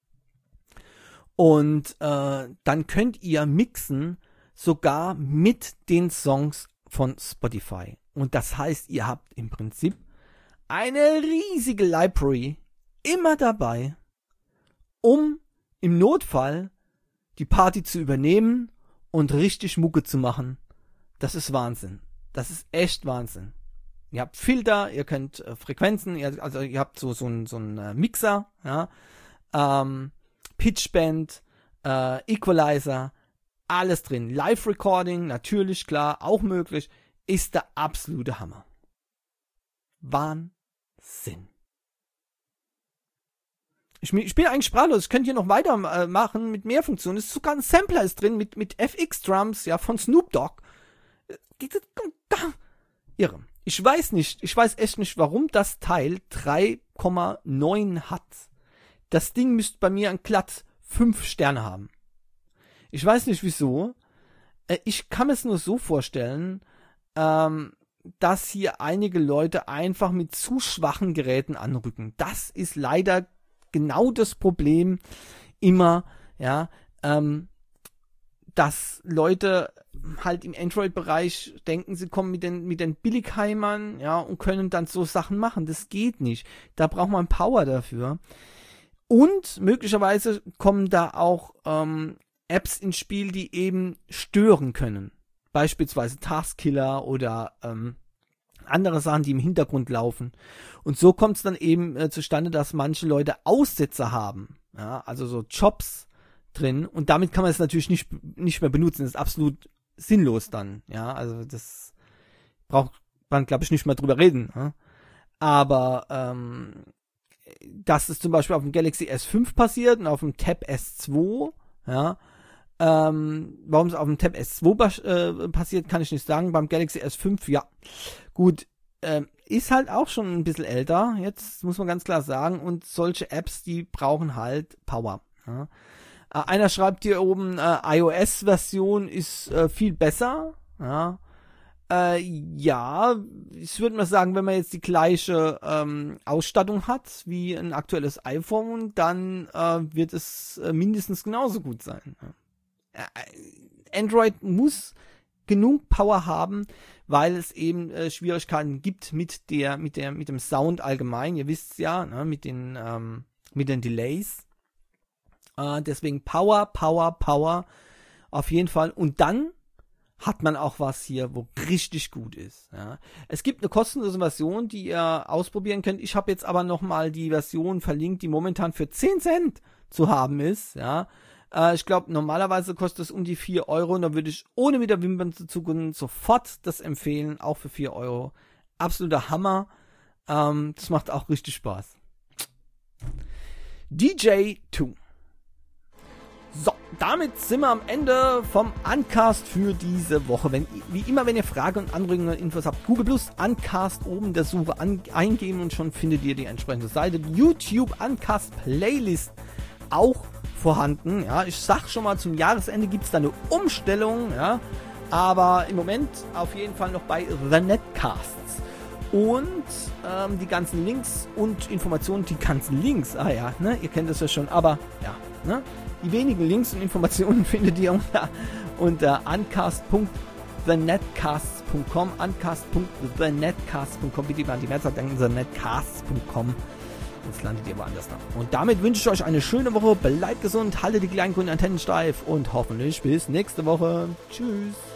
Und äh, dann könnt ihr mixen sogar mit den Songs von Spotify. Und das heißt, ihr habt im Prinzip eine riesige Library immer dabei, um im Notfall die Party zu übernehmen und richtig Mucke zu machen. Das ist Wahnsinn. Das ist echt Wahnsinn. Ihr habt Filter, ihr könnt äh, Frequenzen, ihr, also ihr habt so, so einen so einen, äh, Mixer, ja, ähm, Pitchbend, äh, Equalizer, alles drin. Live-Recording, natürlich, klar, auch möglich. Ist der absolute Hammer. Wahnsinn. Ich, ich bin eigentlich sprachlos. Ich könnte hier noch weitermachen äh, mit mehr Funktionen. Es ist sogar ein Sampler ist drin mit, mit F X-Drums, ja, von Snoop Dogg. Irre. Ich weiß nicht, ich weiß echt nicht, warum das Teil drei Komma neun hat. Das Ding müsste bei mir ein glatt fünf Sterne haben. Ich weiß nicht wieso. Ich kann mir es nur so vorstellen, ähm, dass hier einige Leute einfach mit zu schwachen Geräten anrücken. Das ist leider genau das Problem immer, ja, ähm, dass Leute halt im Android-Bereich denken, sie kommen mit den, mit den Billigheimern, ja, und können dann so Sachen machen. Das geht nicht. Da braucht man Power dafür. Und möglicherweise kommen da auch ähm, Apps ins Spiel, die eben stören können. Beispielsweise Taskkiller oder ähm, andere Sachen, die im Hintergrund laufen. Und so kommt es dann eben äh, zustande, dass manche Leute Aussetzer haben. Ja, also so Jobs drin. Und damit kann man es natürlich nicht, nicht mehr benutzen. Das ist absolut sinnlos dann. Ja, also das braucht man, glaube ich, nicht mehr drüber reden. Ja? Aber ähm, dass es zum Beispiel auf dem Galaxy S fünf passiert und auf dem Tab S zwei, ja, ähm, warum es auf dem Tab S zwei äh, passiert, kann ich nicht sagen. Beim Galaxy S fünf, ja, gut, ähm, ist halt auch schon ein bisschen älter, jetzt muss man ganz klar sagen, und solche Apps, die brauchen halt Power. Ja. Äh, einer schreibt hier oben, äh, iOS-Version ist äh, viel besser, ja. Äh, ja, ich würde mal sagen, wenn man jetzt die gleiche ähm, Ausstattung hat wie ein aktuelles iPhone, dann äh, wird es äh, mindestens genauso gut sein. Äh, Android muss genug Power haben, weil es eben äh, Schwierigkeiten gibt mit der, mit der, mit dem Sound allgemein. Ihr wisst ja, ne, mit den, ähm, mit den Delays. Äh, deswegen Power, Power, Power. Auf jeden Fall. Und dann hat man auch was hier, wo richtig gut ist. Ja. Es gibt eine kostenlose Version, die ihr ausprobieren könnt. Ich habe jetzt aber nochmal die Version verlinkt, die momentan für zehn Cent zu haben ist. Ja. Äh, ich glaube, normalerweise kostet es um die vier Euro. Und da würde ich ohne mit der Wimpern zu zucken sofort das empfehlen, auch für vier Euro. Absoluter Hammer. Ähm, das macht auch richtig Spaß. D J zwei. So, damit sind wir am Ende vom Uncast für diese Woche. Wenn, wie immer, wenn ihr Fragen und Anregungen und Infos habt, Google Plus Uncast oben der Suche an, eingeben und schon findet ihr die entsprechende Seite. YouTube Uncast Playlist auch vorhanden. Ja, ich sag schon mal, zum Jahresende gibt es da eine Umstellung, ja, aber im Moment auf jeden Fall noch bei The Netcasts. Und ähm, die ganzen Links und Informationen, die ganzen Links, ah ja, ne, ihr kennt das ja schon, aber ja, ne, die wenigen Links und Informationen findet ihr unter, unter uncast punkt the netcasts punkt com, uncast punkt the netcasts punkt com, bitte mal an die Mehrzahl denken, the netcasts punkt com, jetzt landet ihr woanders da. Und damit wünsche ich euch eine schöne Woche, bleibt gesund, haltet die kleinen grünen Antennen steif und hoffentlich bis nächste Woche. Tschüss.